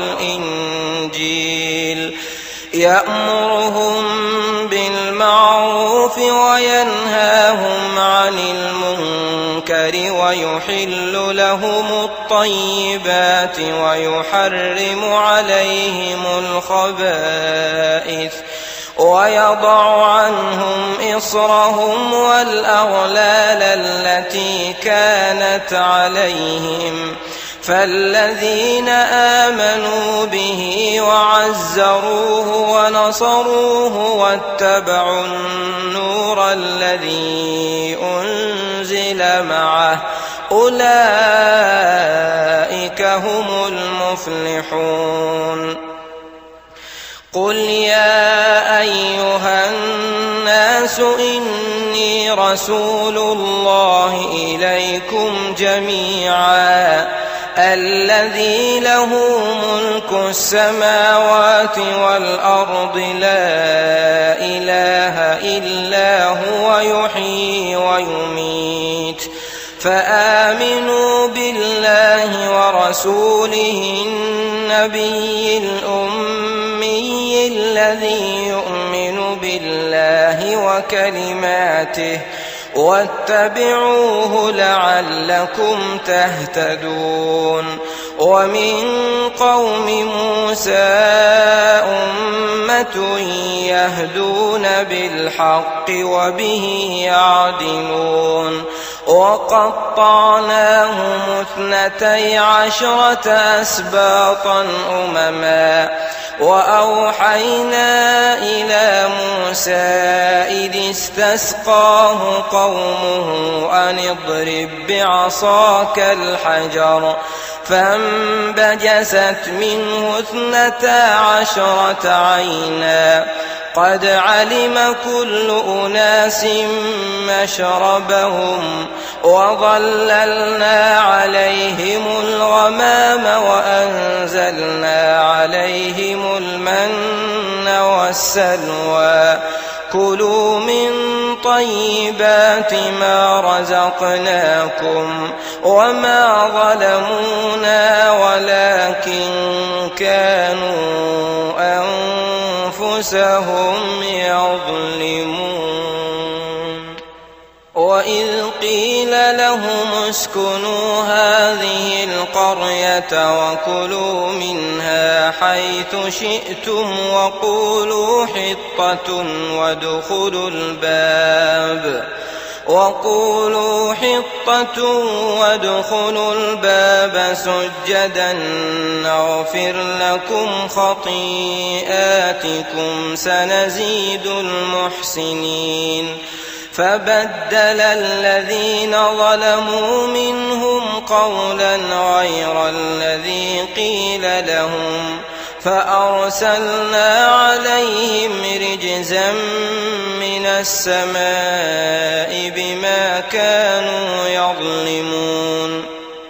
والإنجيل يأمرهم بالمعروف وينهاهم عن المنكر ويحل لهم الطيبات ويحرم عليهم الخبائث ويضع عنهم إصرهم والأغلال التي كانت عليهم. فالذين آمنوا به وعزروه ونصروه واتبعوا النور الذي أنزل معه أولئك هم المفلحون. قل يا أيها الناس إني رسول الله إليكم جميعا الذي له ملك السماوات والأرض لا إله إلا هو يحيي ويميت فآمنوا بالله ورسوله النبي الأمي الذي يؤمن بالله وكلماته واتبعوه لعلكم تهتدون. ومن قوم موسى أمة يهدون بالحق وبه يعدلون وقطعناهم اثنتي عشرة أسباطا أمما وأوحينا إلى موسى إذ استسقاه قومه أن اضرب بعصاك الحجر فانبجست منه اثنتا عشرة عينا قد علم كل أناس مشربهم وظللنا عليهم الغمام وأنزلنا عليهم المن والسلوى كلوا من طيبات ما رزقناكم وما ظلمونا ولكن كانوا أنفسهم يظلمون. وإذ قيل لهم اسكنوا هذه القرية وكلوا منها حيث شئتم وقولوا حطة وادخلوا الباب وقولوا حطة وادخلوا الباب سجدا نغفر لكم خطيئاتكم سنزيد المحسنين. فبدل الذين ظلموا منهم قولا غير الذي قيل لهم فأرسلنا عليهم رجزا من السماء بما كانوا يظلمون.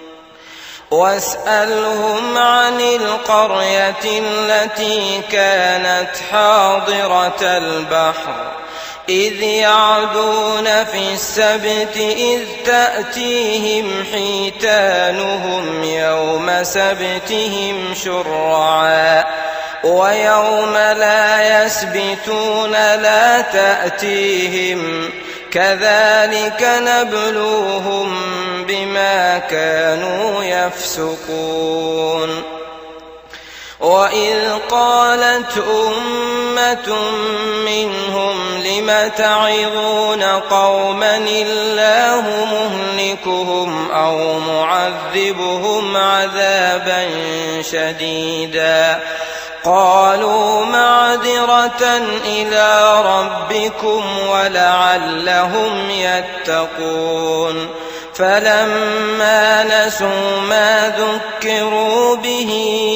واسألهم عن القرية التي كانت حاضرة البحر إذ يعدون في السبت إذ تأتيهم حيتانهم يوم سبتهم شرعا ويوم لا يسبتون لا تأتيهم كذلك نبلوهم بما كانوا يفسقون. وإذ قالت أمة منهم لم تعظون قوما الله مهلكهم أو معذبهم عذابا شديدا قالوا معذرة إلى ربكم ولعلهم يتقون. فلما نسوا ما ذكروا به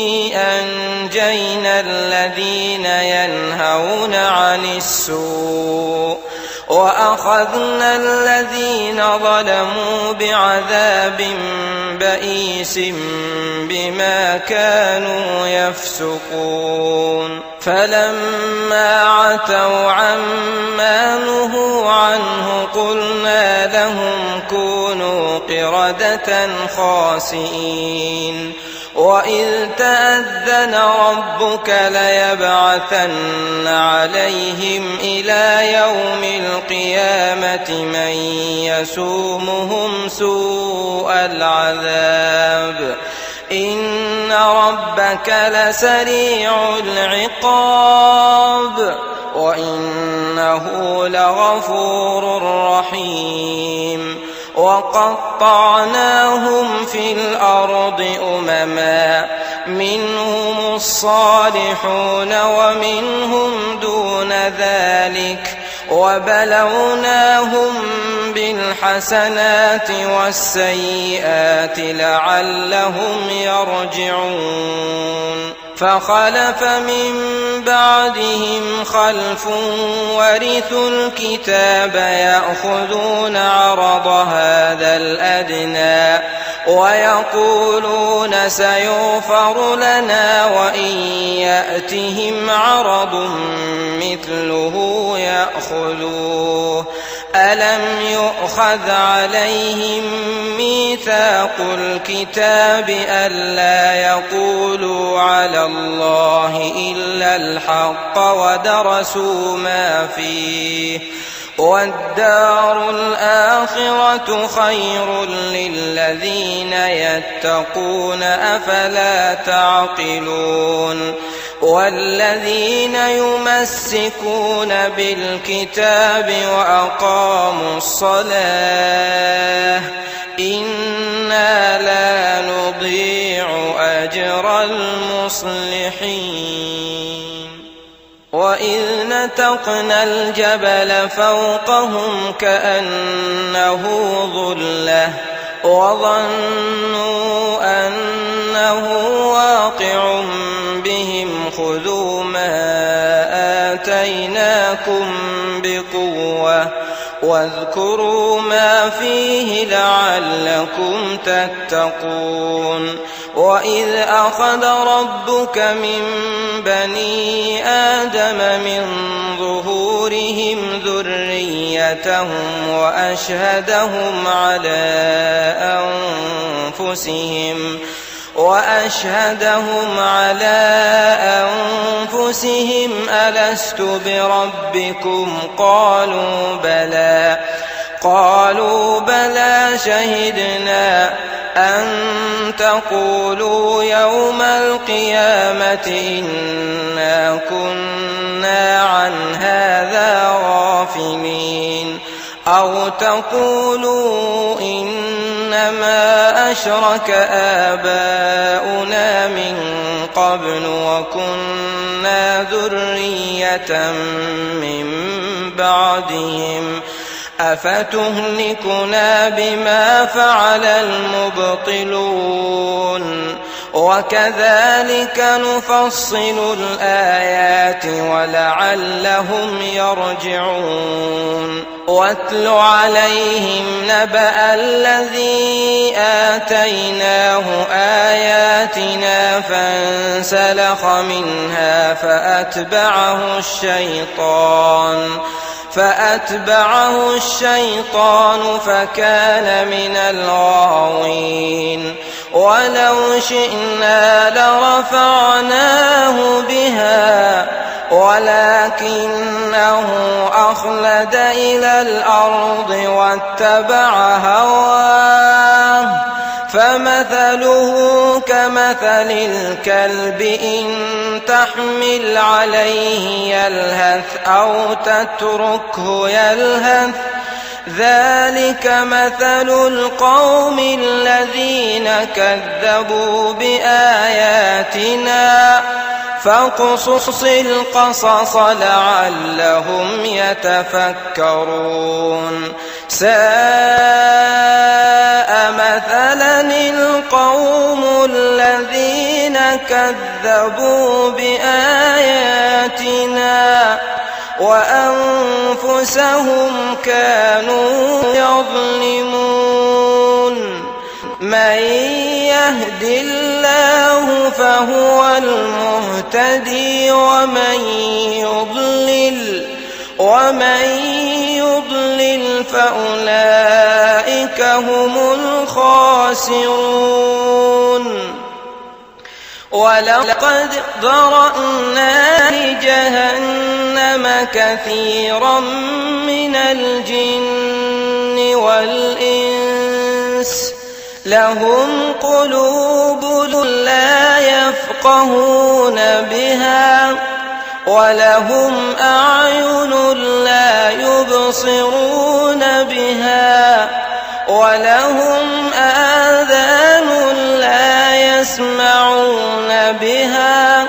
أنجينا الذين ينهون عن السوء وأخذنا الذين ظلموا بعذاب بئيس بما كانوا يفسقون. فلما عتوا عما نهوا عنه قلنا لهم كونوا قردة خاسئين. وإذ تأذن ربك ليبعثن عليهم إلى يوم القيامة من يسومهم سوء العذاب إن ربك لسريع العقاب وإنه لغفور رحيم. وقطعناهم في الأرض أمما منهم الصالحون ومنهم دون ذلك وبلوناهم بالحسنات والسيئات لعلهم يرجعون. فخلف من بعدهم خلف ورثوا الكتاب يأخذون عرض هذا الأدنى ويقولون سيغفر لنا وإن يأتهم عرض مثله يأخذوه ألم يؤخذ عليهم ميثاق الكتاب ألا يقولوا على الله إلا الحق ودرسوا ما فيه والدار الآخرة خير للذين يتقون أفلا تعقلون والذين يمسكون بالكتاب وأقاموا الصلاة إنا لا نضيع أجر المصلحين وإذ نتقنا الجبل فوقهم كأنه ظلة وظنوا أنه واقع بهم خذوا ما آتيناكم بقوة واذكروا ما فيه لعلكم تتقون وإذ أخذ ربك من بني آدم من ظهورهم ذريتهم وأشهدهم على أنفسهم وأشهدهم على أنفسهم ألست بربكم قالوا بلى قالوا بلى شهدنا أن تقولوا يوم القيامة إنا كنا عن هذا غافلين أو تقولوا إنما أشرك آباؤنا من قبل وكنا ذرية من بعدهم أفتهلكنا بما فعل المبطلون وكذلك نفصل الآيات ولعلهم يرجعون واتل عليهم نبأ الذي آتيناه آياتنا فانسلخ منها فأتبعه الشيطان فأتبعه الشيطان فكان من الغاوين ولو شئنا لرفعناه بها ولكنه أخلد إلى الأرض واتبع هواه فمثله كمثل الكلب إن تحمل عليه يلهث أو تتركه يلهث ذلك مثل القوم الذين كذبوا بآياتنا فاقصص القصص لعلهم يتفكرون ساء مثلا القوم الذين كذبوا بآياتنا وأنفسهم كانوا يظلمون من يهد الله فهو المهتدي ومن يضلل ومن يضلل فأولئك هم الخاسرون ولقد ذرأنا لجهنم كثيرا من الجن والإنس لهم قلوب لا يفقهون بها ولهم أعين لا يبصرون بها ولهم آذان لا يسمعون بها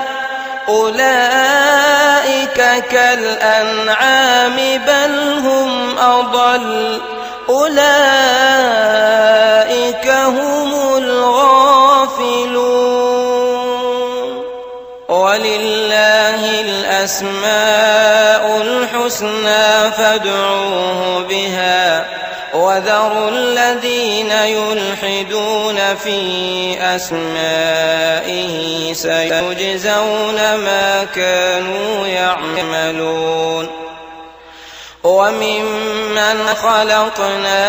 أولئك كالأنعام بل هم أضل أولئك هم الغافلون ولله الأسماء الحسنى فادعوه بها وذروا الذين يلحدون في أسمائه سيجزون ما كانوا يعملون وممن خلقنا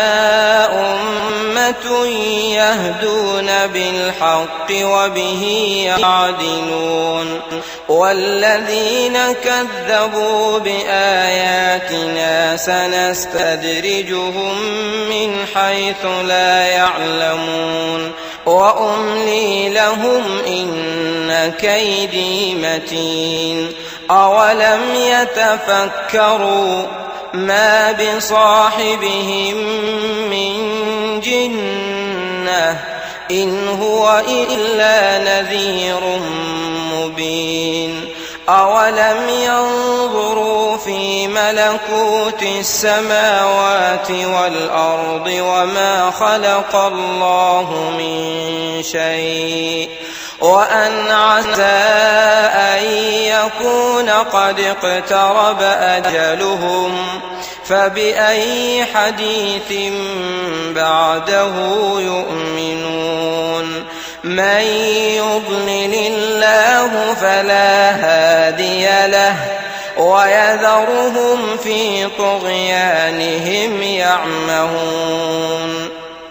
أمة يهدون بالحق وبه يعدلون والذين كذبوا بآياتنا سنستدرجهم من حيث لا يعلمون وأملي لهم إن كيدي متين أولم يتفكروا ما بصاحبهم من جنة إن هو إلا نذير مبين أولم ينظروا في ملكوت السماوات والأرض وما خلق الله من شيء وأن عسى أن يكون قد اقترب أجلهم فبأي حديث بعده يؤمنون من يضلل الله فلا هادي له ويذرهم في طغيانهم يعمهون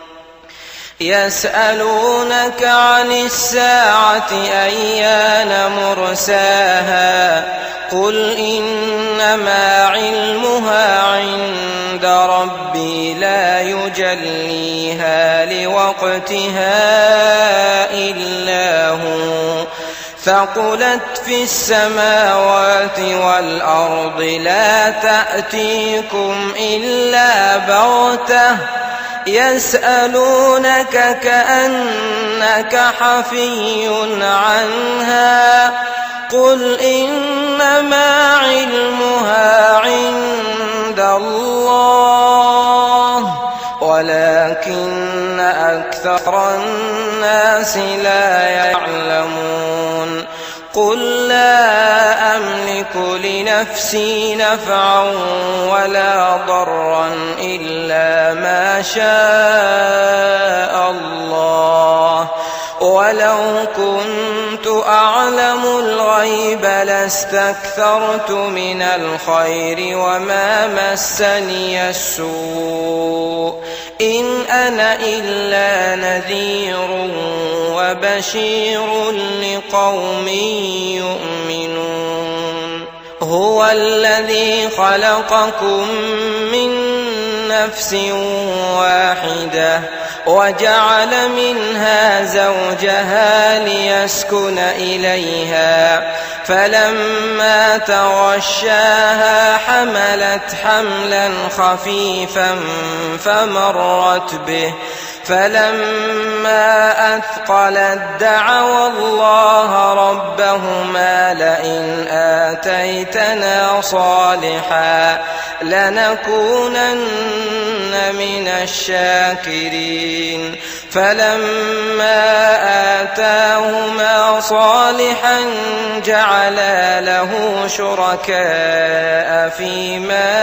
يسألونك عن الساعة أيان مرساها قل إنما علمها عند ربي لا يجليها لوقتها إلا هو ثقلت في السماوات والأرض لا تأتيكم إلا بغتة يسألونك كأنك حفي عنها قل إنما علمها عند الله ولكن أكثر الناس لا يعلمون قل لا أملك لنفسي نفعا ولا ضرا إلا ما شاء الله ولو كنت أعلم الغيب لاستكثرت من الخير وما مسني السوء إن أنا إلا نذير وبشير لقوم يؤمنون هو الذي خلقكم من نفس واحدة وجعل منها زوجها ليسكن إليها فلما تغشاها حملت حملا خفيفا فمرت به فلما أثقلت دعوا الله ربهما لئن آتيتنا صالحا لنكونن من الشاكرين فلما آتاهما صالحا جعلا له شركاء فيما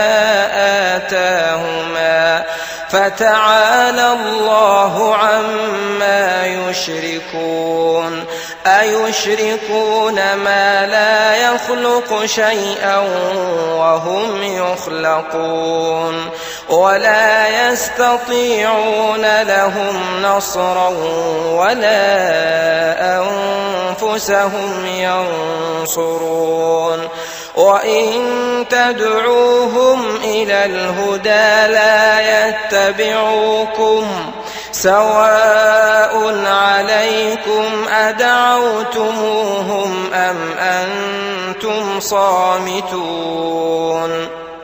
آتاهما فتعالى الله عما يشركون أيشركون ما لا يخلق شيئا وهم يخلقون ولا يستطيعون لهم نصرا ولا أنفسهم ينصرون وإن تدعوهم إلى الهدى لا يتبعوكم سواء عليكم أدعوتموهم أم أنتم صامتون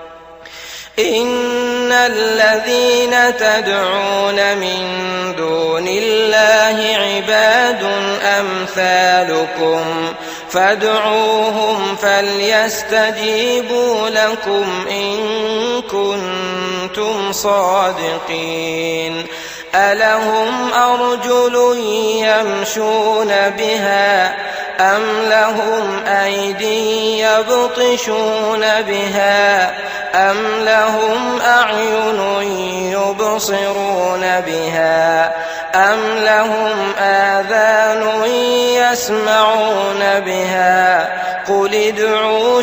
إن الذين تدعون من دون الله عباد أمثالكم فادعوهم فليستجيبوا لكم إن كنتم صادقين ألهم أرجل يمشون بها أم لهم أيدي يبطشون بها أم لهم أعين يبصرون بها أم لهم آذان يسمعون بها قل ادعوا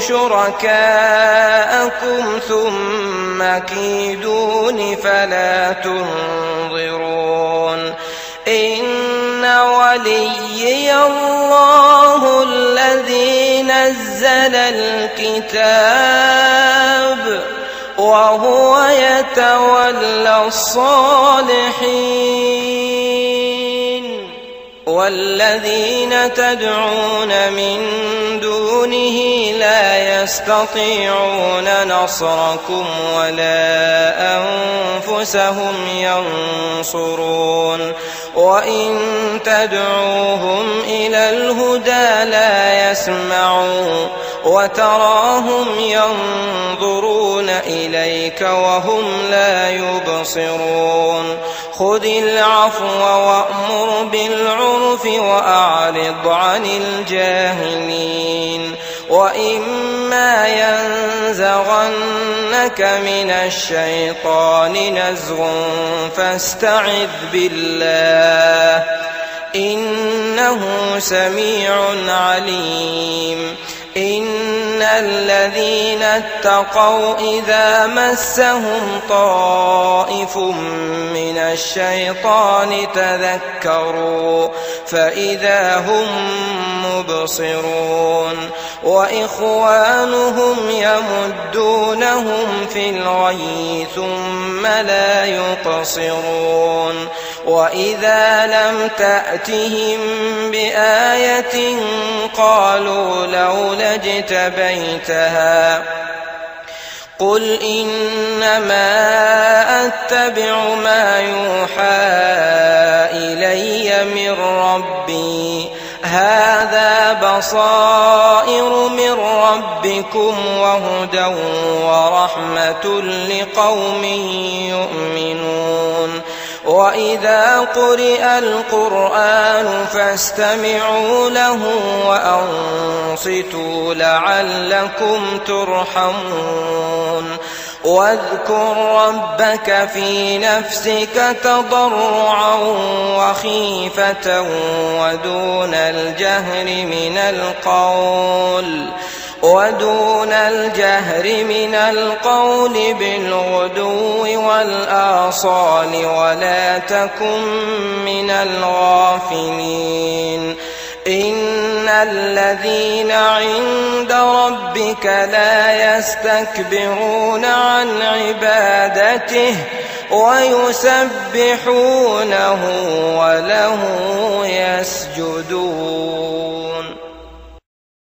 شركاءكم ثم كيدون فلا تنظرون إن وليي الله الذي نزل الكتاب وهو يتولى الصالحين والذين تدعون من دونه لا يستطيعون نصركم ولا أنفسهم ينصرون وإن تدعوهم إلى الهدى لا يسمعون وتراهم ينظرون إليك وهم لا يبصرون خذ العفو وأمر بالعرف وأعرض عن الجاهلين وإما ينزغنك من الشيطان نزغ فاستعذ بالله إنه سميع عليم إن الذين اتقوا إذا مسهم طائف من الشيطان تذكروا فإذا هم مبصرون وإخوانهم يمدونهم في الغي ثم لا يقصرون وإذا لم تأتهم بآية قالوا لولا اجتبيتها قل إنما أتبع ما يوحى إلي من ربي هذا بصائر من ربكم وهدى ورحمة لقوم يؤمنون وإذا قرئ القرآن فاستمعوا له وأنصتوا لعلكم ترحمون واذكر ربك في نفسك تضرعا وخيفة ودون الجهر من القول ودون الجهر من القول بالغدو والآصال ولا تكن من الغافلين إن الذين عند ربك لا يستكبرون عن عبادته ويسبحونه وله يسجدون.